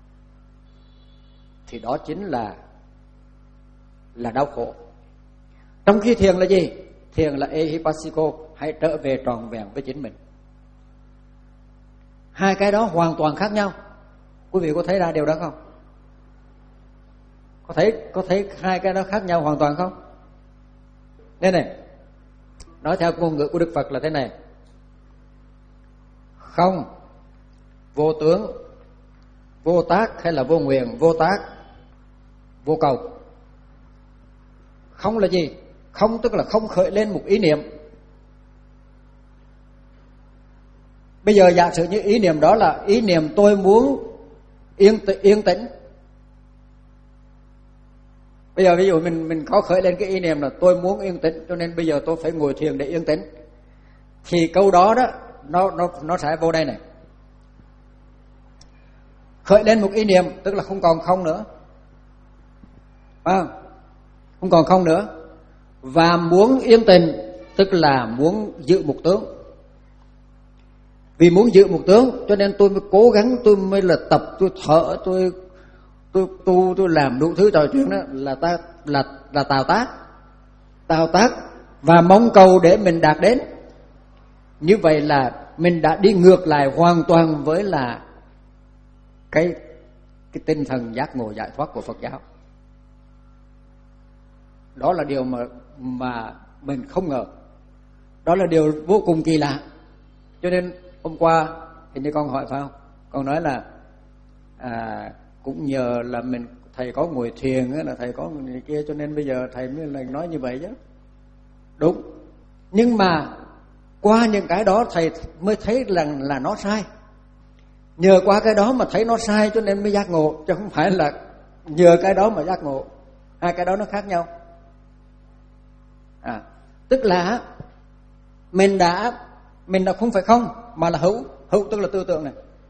thì đó chính là là đau khổ. Trong khi thiền là gì? Thiền là ehipassiko, hãy trở về tròn vẹn với chính mình. Hai cái đó hoàn toàn khác nhau. Quý vị có thấy ra điều đó không? Có thấy có thấy hai cái đó khác nhau hoàn toàn không? Đây này, nói theo ngôn ngữ của Đức Phật là thế này: không, vô tướng, vô tác hay là vô nguyện, vô tác, vô cầu. Không là gì? Không tức là không khởi lên một ý niệm. Bây giờ giả sử như ý niệm đó là ý niệm tôi muốn yên yên tĩnh. Bây giờ ví dụ mình mình có khởi lên cái ý niệm là tôi muốn yên tĩnh, cho nên bây giờ tôi phải ngồi thiền để yên tĩnh. Thì câu đó đó nó nó nó sẽ vô đây này. Khởi lên một ý niệm tức là không còn không nữa, phải không? Không còn không nữa. Và muốn yên tĩnh tức là muốn giữ một tướng. Vì muốn giữ một tướng cho nên tôi mới cố gắng, tôi mới là tập, tôi thở, tôi tôi tu, tôi làm đủ thứ trò chuyện đó là ta là là tạo tác, tạo tác và mong cầu để mình đạt đến. Như vậy là mình đã đi ngược lại hoàn toàn với là cái cái tinh thần giác ngộ giải thoát của Phật giáo. Đó là điều mà mà mình không ngờ. Đó là điều vô cùng kỳ lạ. Cho nên hôm qua hình như con hỏi phải không? Con nói là à, cũng nhờ là mình thầy có ngồi thiền là thầy có người kia, cho nên bây giờ thầy mới là nói như vậy chứ. Đúng. Nhưng mà qua những cái đó thầy mới thấy rằng là, là nó sai. Nhờ qua cái đó mà thấy nó sai cho nên mới giác ngộ, chứ không phải là nhờ cái đó mà giác ngộ. Hai cái đó nó khác nhau. À, tức là mình đã mình đã không phải không, mà là hữu. Hữu tức là tư tưởng này.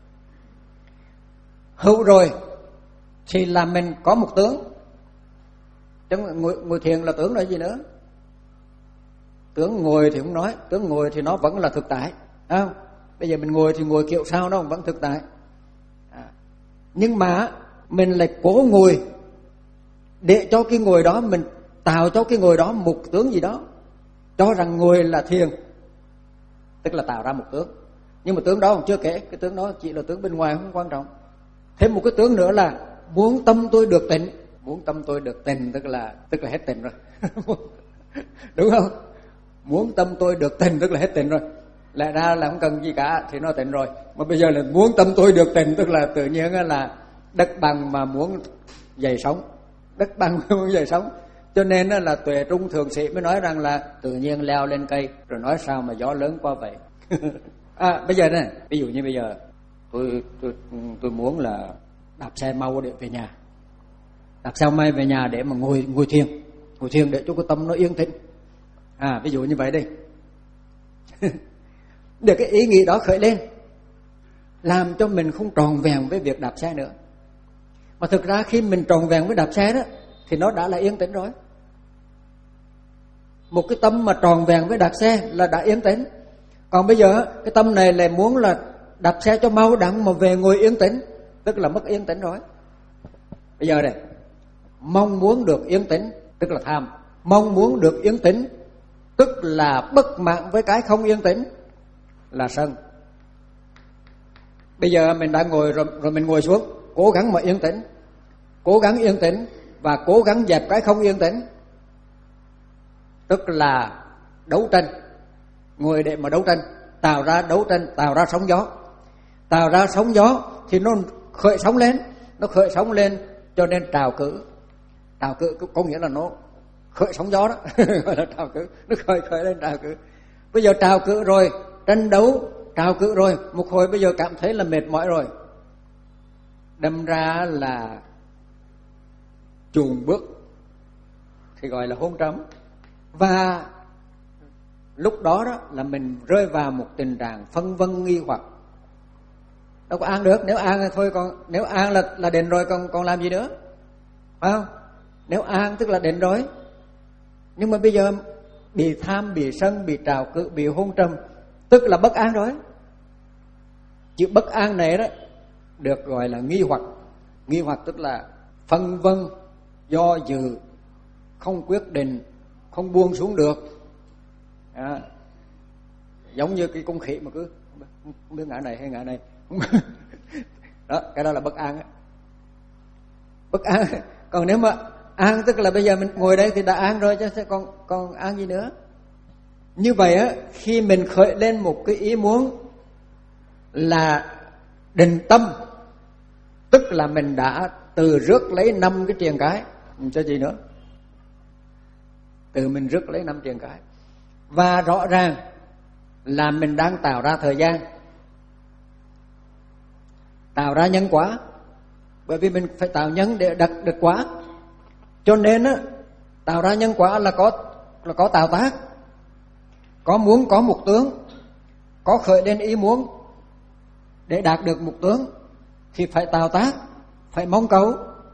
Hữu rồi thì là mình có một tướng. Chứ ngồi, ngồi thiền là tướng là gì nữa? Tướng ngồi thì không nói, tướng ngồi thì nó vẫn là thực tại, không? Bây giờ mình ngồi thì ngồi kiểu sao nó vẫn thực tại. À, nhưng mà mình lại cố ngồi để cho cái ngồi đó, mình tạo cho cái ngồi đó một tướng gì đó, cho rằng ngồi là thiền, tức là tạo ra một tướng. Nhưng mà tướng đó chưa kể, cái tướng đó chỉ là tướng bên ngoài, không quan trọng. Thêm một cái tướng nữa là muốn tâm tôi được tịnh. Muốn tâm tôi được tịnh tức là tức là hết tịnh rồi. Đúng không? Muốn tâm tôi được tịnh tức là hết tịnh rồi. Lại ra là không cần gì cả thì nó tịnh rồi. Mà bây giờ là muốn tâm tôi được tịnh tức là tự nhiên là đất bằng mà muốn dậy sóng. Đất bằng mà muốn dậy sóng. Cho nên là Tuệ Trung Thượng Sĩ mới nói rằng là tự nhiên leo lên cây, rồi nói sao mà gió lớn qua vậy. À, bây giờ này, ví dụ như bây giờ tôi tôi tôi muốn là đạp xe mau để về nhà. Đạp xe may về nhà để mà ngồi ngồi thiền, ngồi thiền để cho cái tâm nó yên tĩnh. À, ví dụ như vậy đi. Để cái ý nghĩ đó khởi lên, làm cho mình không tròn vẹn với việc đạp xe nữa. Mà thực ra khi mình tròn vẹn với đạp xe đó thì nó đã là yên tĩnh rồi. Một cái tâm mà tròn vẹn với đạp xe là đã yên tĩnh. Còn bây giờ cái tâm này lại muốn là đạp xe cho mau đặng mà về ngồi yên tĩnh, tức là mất yên tĩnh rồi. Bây giờ này, mong muốn được yên tĩnh tức là tham, mong muốn được yên tĩnh tức là bất mãn với cái không yên tĩnh là sân. Bây giờ mình đã ngồi rồi, rồi mình ngồi xuống, cố gắng mà yên tĩnh, cố gắng yên tĩnh và cố gắng dẹp cái không yên tĩnh, tức là đấu tranh. Ngồi để mà đấu tranh, tạo ra đấu tranh, tạo ra sóng gió. Tạo ra sóng gió thì nó khởi sóng lên, nó khởi sóng lên cho nên trào cử. Trào cử có nghĩa là nó khởi sóng gió đó, gọi là trào cử, nó khởi khởi lên trào cử. Bây giờ trào cử rồi, tranh đấu, trào cử rồi, một hồi bây giờ cảm thấy là mệt mỏi rồi, đâm ra là chùn bước thì gọi là hôn trầm. Và lúc đó đó là mình rơi vào một tình trạng phân vân nghi hoặc. Đâu có an được, nếu an thì thôi, còn nếu an là là định rồi, còn còn làm gì nữa, phải không? Nếu an tức là định rồi. Nhưng mà bây giờ bị tham, bị sân, bị trào cự, bị hôn trầm, tức là bất an rồi. Chữ bất an này đó được gọi là nghi hoặc. Nghi hoặc tức là phân vân, do dự, không quyết định, không buông xuống được. À, giống như cái con khỉ mà cứ không biết ngã này hay ngã này. Đó, cái đó là bất an. Bất an. Còn nếu mà an tức là bây giờ mình ngồi đây thì đã an rồi, chứ sẽ còn còn an gì nữa. Như vậy á, khi mình khởi lên một cái ý muốn là định tâm, tức là mình đã từ rước lấy năm cái triền cái, cho gì nữa, từ mình rước lấy năm triền cái. Và rõ ràng là mình đang tạo ra thời gian, tạo ra nhân quả. Bởi vì mình phải tạo nhân để đặt được quả. Cho nên á, tạo ra nhân quả là có là có tạo tác, có muốn có một tướng, có khởi lên ý muốn. Để đạt được một tướng thì phải tạo tác, phải mong cầu.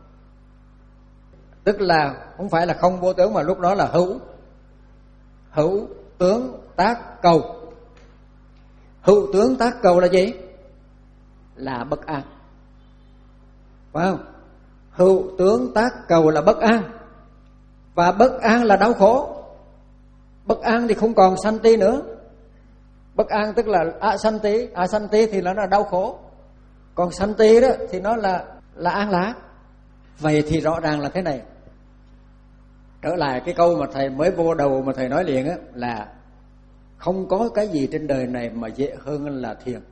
Tức là không phải là không vô tướng, mà lúc đó là hữu. Hữu tướng tác cầu. Hữu tướng tác cầu là gì? Là bất an, phải không? Hữu tướng tác cầu là bất an. Và bất an là đau khổ. Bất an thì không còn sanh ti nữa. Bất an tức là a sanh ti, a sanh ti thì nó là đau khổ. Còn sanh ti đó thì nó là là an lạc. Vậy thì rõ ràng là thế này. Trở lại cái câu mà thầy mới vô đầu mà thầy nói liền á, là không có cái gì trên đời này mà dễ hơn là thiền.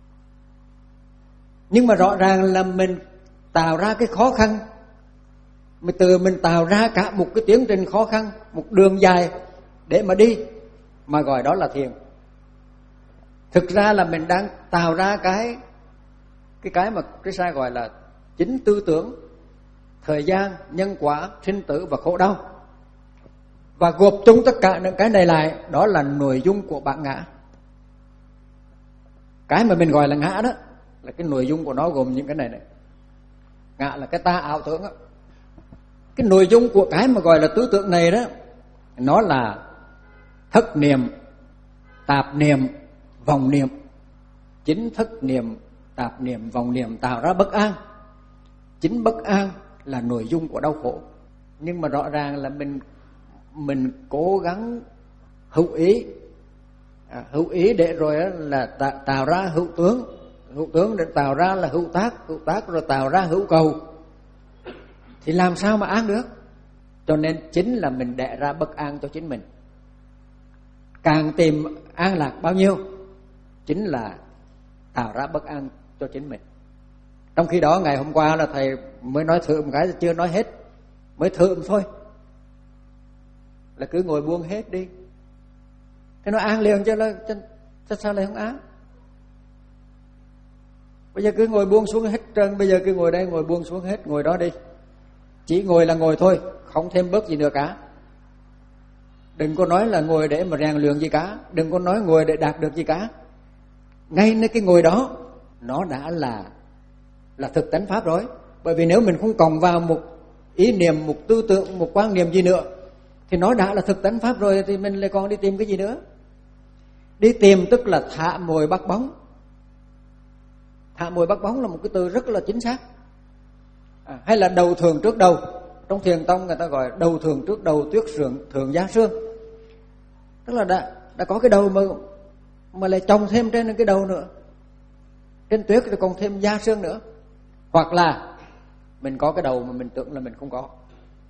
Nhưng mà rõ ràng là mình tạo ra cái khó khăn, mình từ mình tạo ra cả một cái tiến trình khó khăn, một đường dài để mà đi, mà gọi đó là thiền. Thực ra là mình đang tạo ra cái cái cái mà cái sai gọi là chính tư tưởng, thời gian, nhân quả, sinh tử và khổ đau. Và gộp chung tất cả những cái này lại, đó là nội dung của bản ngã. Cái mà mình gọi là ngã đó là cái nội dung của nó gồm những cái này này. Ngã là cái ta ảo tưởng đó. Cái nội dung của cái mà gọi là tư tưởng này đó, nó là thất niệm, tạp niệm, vọng niệm. Chính thất niệm, tạp niệm, vọng niệm tạo ra bất an. Chính bất an là nội dung của đau khổ. Nhưng mà rõ ràng là mình mình cố gắng hữu ý, à, hữu ý để rồi là tạo ra hữu tướng, hữu tướng để tạo ra là hữu tác, hữu tác rồi tạo ra hữu cầu, thì làm sao mà an được? Cho nên chính là mình đẻ ra bất an cho chính mình. Càng tìm an lạc bao nhiêu, chính là tạo ra bất an cho chính mình. Trong khi đó ngày hôm qua là thầy mới nói thử một cái, chưa nói hết, mới thử thôi, là cứ ngồi buông hết đi, thế nó an liền, chứ là chứ sao lại không an? Bây giờ cứ ngồi buông xuống hết trơn, bây giờ cứ ngồi đây, ngồi buông xuống hết, ngồi đó đi, chỉ ngồi là ngồi thôi, không thêm bớt gì nữa cả. Đừng có nói là ngồi để mà rèn luyện gì cả, đừng có nói ngồi để đạt được gì cả. Ngay nơi cái ngồi đó, nó đã là là thực tánh pháp rồi. Bởi vì nếu mình không cộng vào một ý niệm, một tư tưởng, một quan niệm gì nữa, thì nó đã là thực tánh pháp rồi, thì mình lại còn đi tìm cái gì nữa? Đi tìm tức là thả mồi bắt bóng. Thả mồi bắt bóng là một cái từ rất là chính xác. À, hay là đầu thường trước đầu. Trong thiền tông người ta gọi đầu thường trước đầu, tuyết sưởng thường gia sương. Tức là đã, đã có cái đầu mà mà lại trồng thêm trên cái đầu nữa, trên tuyết rồi còn thêm da sương nữa. Hoặc là mình có cái đầu mà mình tưởng là mình không có.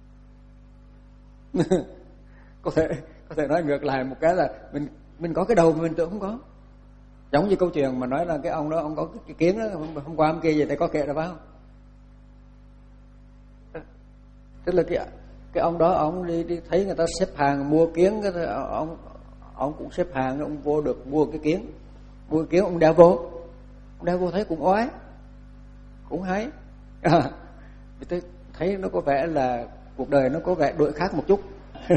có thể có thể nói ngược lại một cái là mình mình có cái đầu mà mình tưởng không có. Giống như câu chuyện mà nói là cái ông đó ông có cái, cái kiến đó, hôm qua hôm kia gì thầy có kể là phải không? Tức là cái cái ông đó ông đi đi thấy người ta xếp hàng mua kiến, cái ông ông cũng xếp hàng, ông vô được mua cái kiến, mua cái kiến ông đeo vô, ông đeo vô thấy cũng oái, cũng hay. À, tôi thấy nó có vẻ là cuộc đời nó có vẻ đổi khác một chút.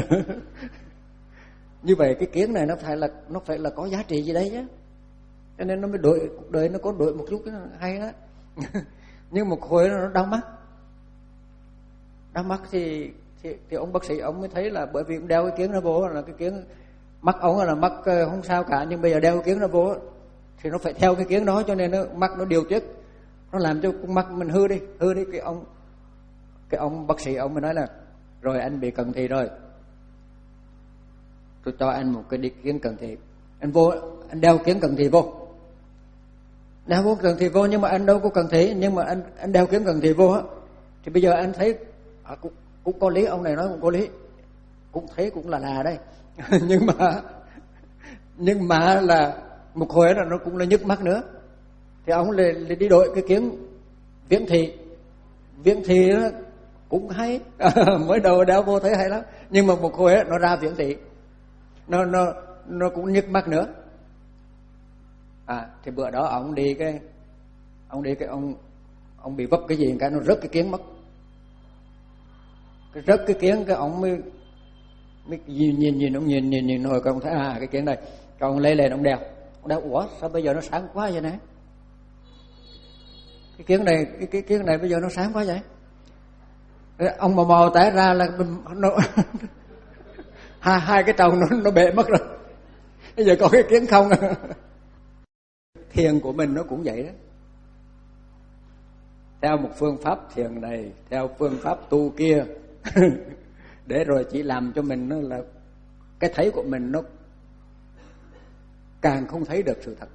Như vậy cái kiến này nó phải là nó phải là có giá trị gì đấy chứ, cho nên nó mới đổi, cuộc đời nó có đổi một chút cái hay đó. Nhưng một hồi nó đau mắt, đau mắt thì, thì thì ông bác sĩ ông mới thấy là bởi vì ông đeo cái kiến nó vô, là cái kiến mắt ông là mắt không sao cả, nhưng bây giờ đeo cái kiến nó vô thì nó phải theo cái kiến đó, cho nên nó mắt nó điều tiết, nó làm cho con mắt mình hư đi, hư đi. Cái ông cái ông bác sĩ ông mới nói là rồi anh bị cận thị rồi, tôi cho anh một cái đi kiến cận thị, anh vô anh đeo kiến cận thị vô, đeo vô cận thị vô, nhưng mà anh đâu có cận thị, nhưng mà anh anh đeo kiến cận thị vô á, thì bây giờ anh thấy à, cũng, cũng có lý, ông này nói cũng có lý, cũng thấy cũng là là đây. nhưng mà nhưng mà là một hồi là nó cũng là nhức mắt nữa, thì ông lại, lại đi đổi cái kiến viễn thị. Viễn thị đó cũng hay. Mới đầu đeo vô thấy hay lắm, nhưng mà một hồi nó ra viễn thị, nó nó nó cũng nhức mắt nữa. À thì bữa đó ông đi cái ông đi cái ông ông bị vấp cái gì cái nó rớt cái kiến mất. Cái rớt cái kiến cái ông mới mới nhìn nhìn nhìn ông nhìn nhìn nhìn rồi con thấy à cái kiến này, còn lấy lên ông đeo. Ông đeo ủa sao bây giờ nó sáng quá vậy này? Cái kiến này cái cái kiến này bây giờ nó sáng quá vậy? Ông mò mò té ra là nó hai hai cái trầu nó nó bể mất rồi. Bây giờ có cái kiến không. Thiền của mình nó cũng vậy đó. Theo một phương pháp thiền này, theo phương pháp tu kia, để rồi chỉ làm cho mình nó là cái thấy của mình nó càng không thấy được sự thật.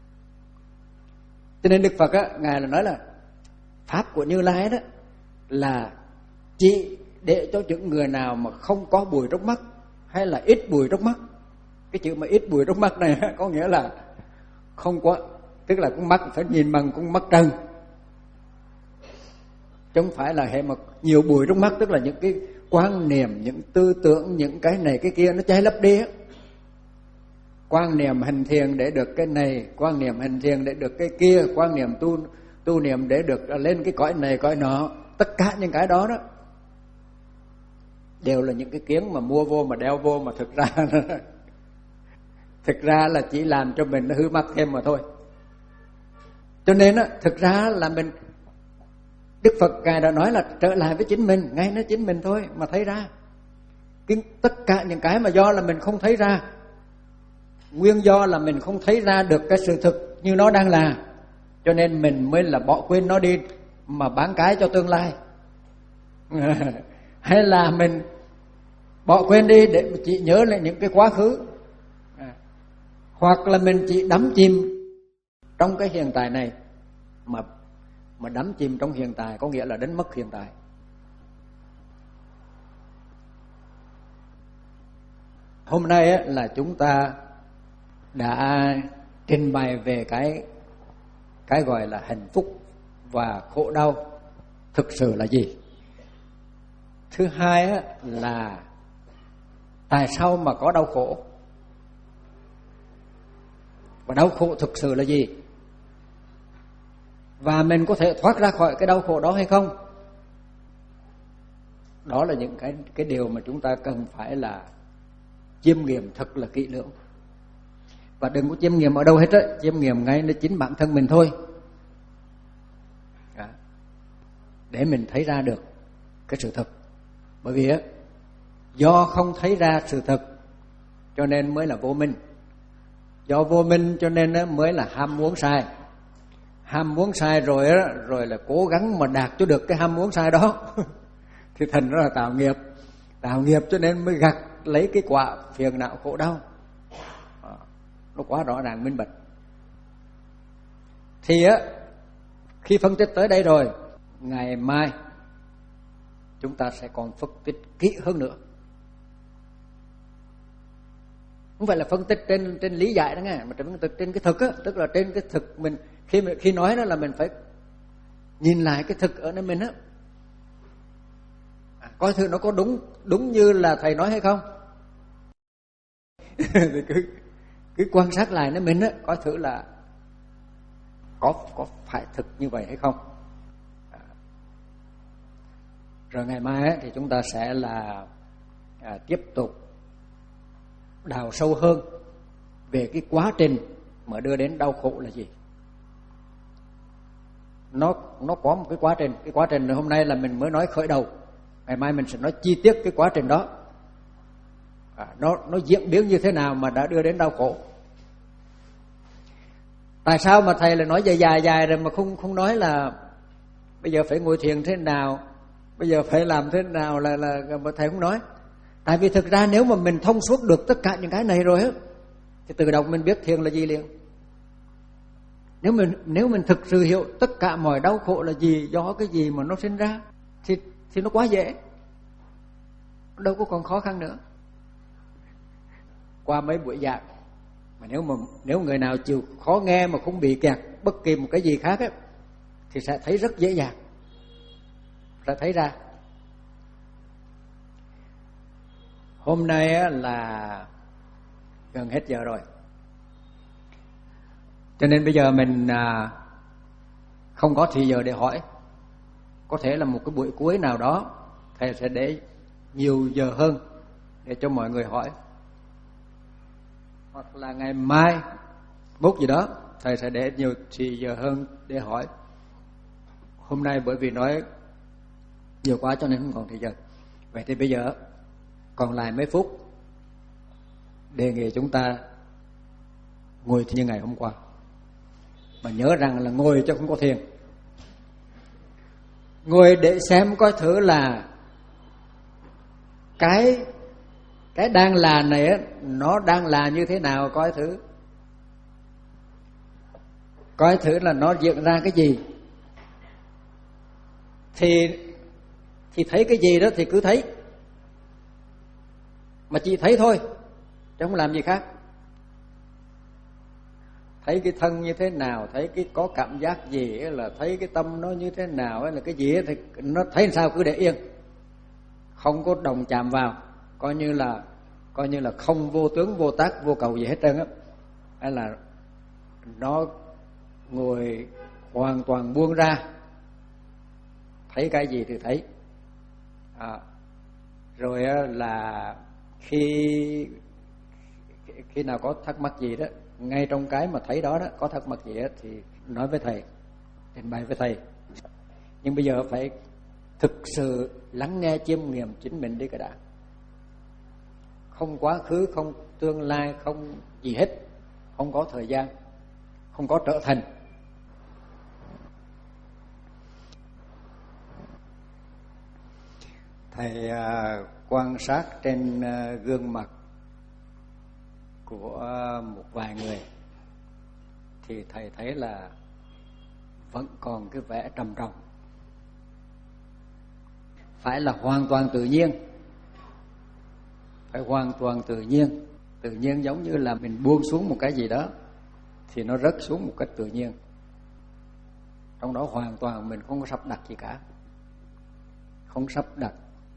Cho nên Đức Phật á, ngài là nói là pháp của Như Lai đó là chỉ để cho những người nào mà không có bụi trong mắt hay là ít bụi trong mắt. Cái chữ mà ít bụi trong mắt này có nghĩa là không có, tức là con mắt phải nhìn bằng con mắt trần, chứ không phải là hệ mà nhiều bụi trong mắt, tức là những cái quan niệm, những tư tưởng, những cái này cái kia nó che lấp đi á. Quan niệm hành thiền để được cái này, quan niệm hành thiền để được cái kia, quan niệm tu tu niệm để được lên cái cõi này cõi nọ, tất cả những cái đó đó đều là những cái kiến mà mua vô mà đeo vô, mà thực ra thực ra là chỉ làm cho mình nó hư mắt thêm mà thôi. Cho nên á, thực ra là mình, Đức Phật Ngài đã nói là trở lại với chính mình, ngay nó chính mình thôi mà thấy ra. Cái, tất cả những cái mà do là mình không thấy ra, nguyên do là mình không thấy ra được cái sự thực như nó đang là, cho nên mình mới là bỏ quên nó đi mà bán cái cho tương lai. Hay là mình bỏ quên đi để chỉ nhớ lại những cái quá khứ, hoặc là mình chỉ đắm chìm trong cái hiện tại này. Mà mà đắm chìm trong hiện tại có nghĩa là đánh mất hiện tại. Hôm nay á, là chúng ta đã trình bày về cái cái gọi là hạnh phúc và khổ đau thực sự là gì. Thứ hai á, là tại sao mà có đau khổ, và đau khổ thực sự là gì, và mình có thể thoát ra khỏi cái đau khổ đó hay không. Đó là những cái cái điều mà chúng ta cần phải là chiêm nghiệm thật là kỹ lưỡng. Và đừng có chiêm nghiệm ở đâu hết á, chiêm nghiệm ngay nơi chính bản thân mình thôi. Đó. Để mình thấy ra được cái sự thật. Bởi vì á, do không thấy ra sự thật cho nên mới là vô minh. Do vô minh cho nên á, mới là ham muốn sai. Ham muốn sai rồi á, rồi là cố gắng mà đạt cho được cái ham muốn sai đó. Thì thành ra là tạo nghiệp. Tạo nghiệp cho nên mới gặt lấy cái quả phiền não khổ đau. Nó quá rõ ràng minh bạch. Thì á, khi phân tích tới đây rồi, ngày mai chúng ta sẽ còn phân tích kỹ hơn nữa. Không phải là phân tích trên trên lý giải đó nghe, mà phân tích trên cái thực á, tức là trên cái thực mình khi khi nói đó là mình phải nhìn lại cái thực ở nơi mình á, à, coi thử nó có đúng đúng như là thầy nói hay không. Thì cứ cứ quan sát lại nơi mình á, coi thử là có có phải thực như vậy hay không. À, rồi ngày mai á, thì chúng ta sẽ là à, tiếp tục đào sâu hơn về cái quá trình mà đưa đến đau khổ là gì. Nó nó có một cái quá trình, cái quá trình hôm nay là mình mới nói khởi đầu, ngày mai mình sẽ nói chi tiết cái quá trình đó. À, nó nó diễn biến như thế nào mà đã đưa đến đau khổ. Tại sao mà thầy lại nói dài dài dài rồi mà không không nói là bây giờ phải ngồi thiền thế nào, bây giờ phải làm thế nào là là mà thầy không nói. Tại vì thực ra nếu mà mình thông suốt được tất cả những cái này rồi á, thì tự động mình biết thiền là gì liền. Nếu mình nếu mình thực sự hiểu tất cả mọi đau khổ là gì, do cái gì mà nó sinh ra, thì thì nó quá dễ, đâu có còn khó khăn nữa. Qua mấy buổi giảng mà nếu mà nếu người nào chịu khó nghe mà không bị kẹt bất kỳ một cái gì khác ấy, thì sẽ thấy rất dễ dàng, sẽ thấy ra. Hôm nay á, là gần hết giờ rồi, cho nên bây giờ mình à, không có thì giờ để hỏi. Có thể là một cái buổi cuối nào đó thầy sẽ để nhiều giờ hơn để cho mọi người hỏi, hoặc là ngày mai mốt gì đó thầy sẽ để nhiều thì giờ hơn để hỏi. Hôm nay bởi vì nói nhiều quá cho nên không còn thời giờ. Vậy thì bây giờ còn lại mấy phút, đề nghị chúng ta ngồi như ngày hôm qua, mà nhớ rằng là ngồi chứ không có thiền. Ngồi để xem coi thử là cái cái đang là này á, nó đang là như thế nào, coi thử coi thử là nó diễn ra cái gì. Thì thì thấy cái gì đó thì cứ thấy, mà chỉ thấy thôi chứ không làm gì khác. Thấy cái thân như thế nào, thấy cái có cảm giác gì, là thấy cái tâm nó như thế nào, là cái gì thì nó thấy sao cứ để yên, không có đồng chạm vào, coi như là coi như là không vô tướng vô tác vô cầu gì hết trơn á, hay là nó ngồi hoàn toàn buông ra, thấy cái gì thì thấy. À, rồi là khi khi nào có thắc mắc gì đó, ngay trong cái mà thấy đó đó có thắc mắc gì đó thì nói với thầy, trình bày với thầy. Nhưng bây giờ phải thực sự lắng nghe chiêm nghiệm chính mình đi cái đã. Không quá khứ, không tương lai, không gì hết, không có thời gian, không có trở thành. Thầy à, quan sát trên à, gương mặt của một vài người thì thầy thấy là vẫn còn cái vẻ trầm trọng. Phải là hoàn toàn tự nhiên, phải hoàn toàn tự nhiên. Tự nhiên giống như là mình buông xuống một cái gì đó thì nó rớt xuống một cách tự nhiên. Trong đó hoàn toàn mình không có sắp đặt gì cả, không sắp đặt,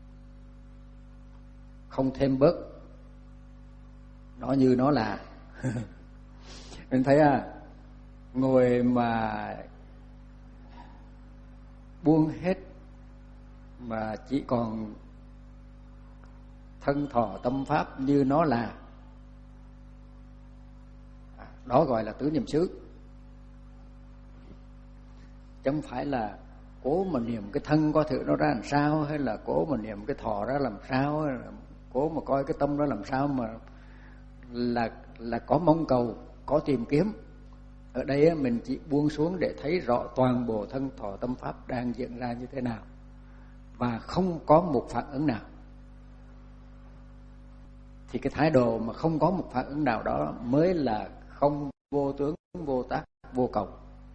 không thêm bớt, nó như nó là. Mình thấy à, ngồi mà buông hết mà chỉ còn thân thọ tâm pháp như nó là, đó gọi là tứ niệm xứ. Chẳng phải là cố mà niệm cái thân coi thử nó ra làm sao, hay là cố mà niệm cái thọ ra làm sao, hay là cố mà coi cái tâm đó làm sao, mà là là có mong cầu, có tìm kiếm. Ở đây mình chỉ buông xuống để thấy rõ toàn bộ thân thọ tâm pháp đang diễn ra như thế nào, và không có một phản ứng nào. Thì cái thái độ mà không có một phản ứng nào đó mới là không vô tướng vô tác vô cầu.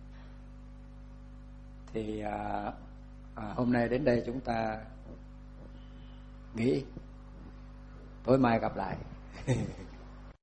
Thì à, à, hôm nay đến đây chúng ta nghỉ, tối mai gặp lại.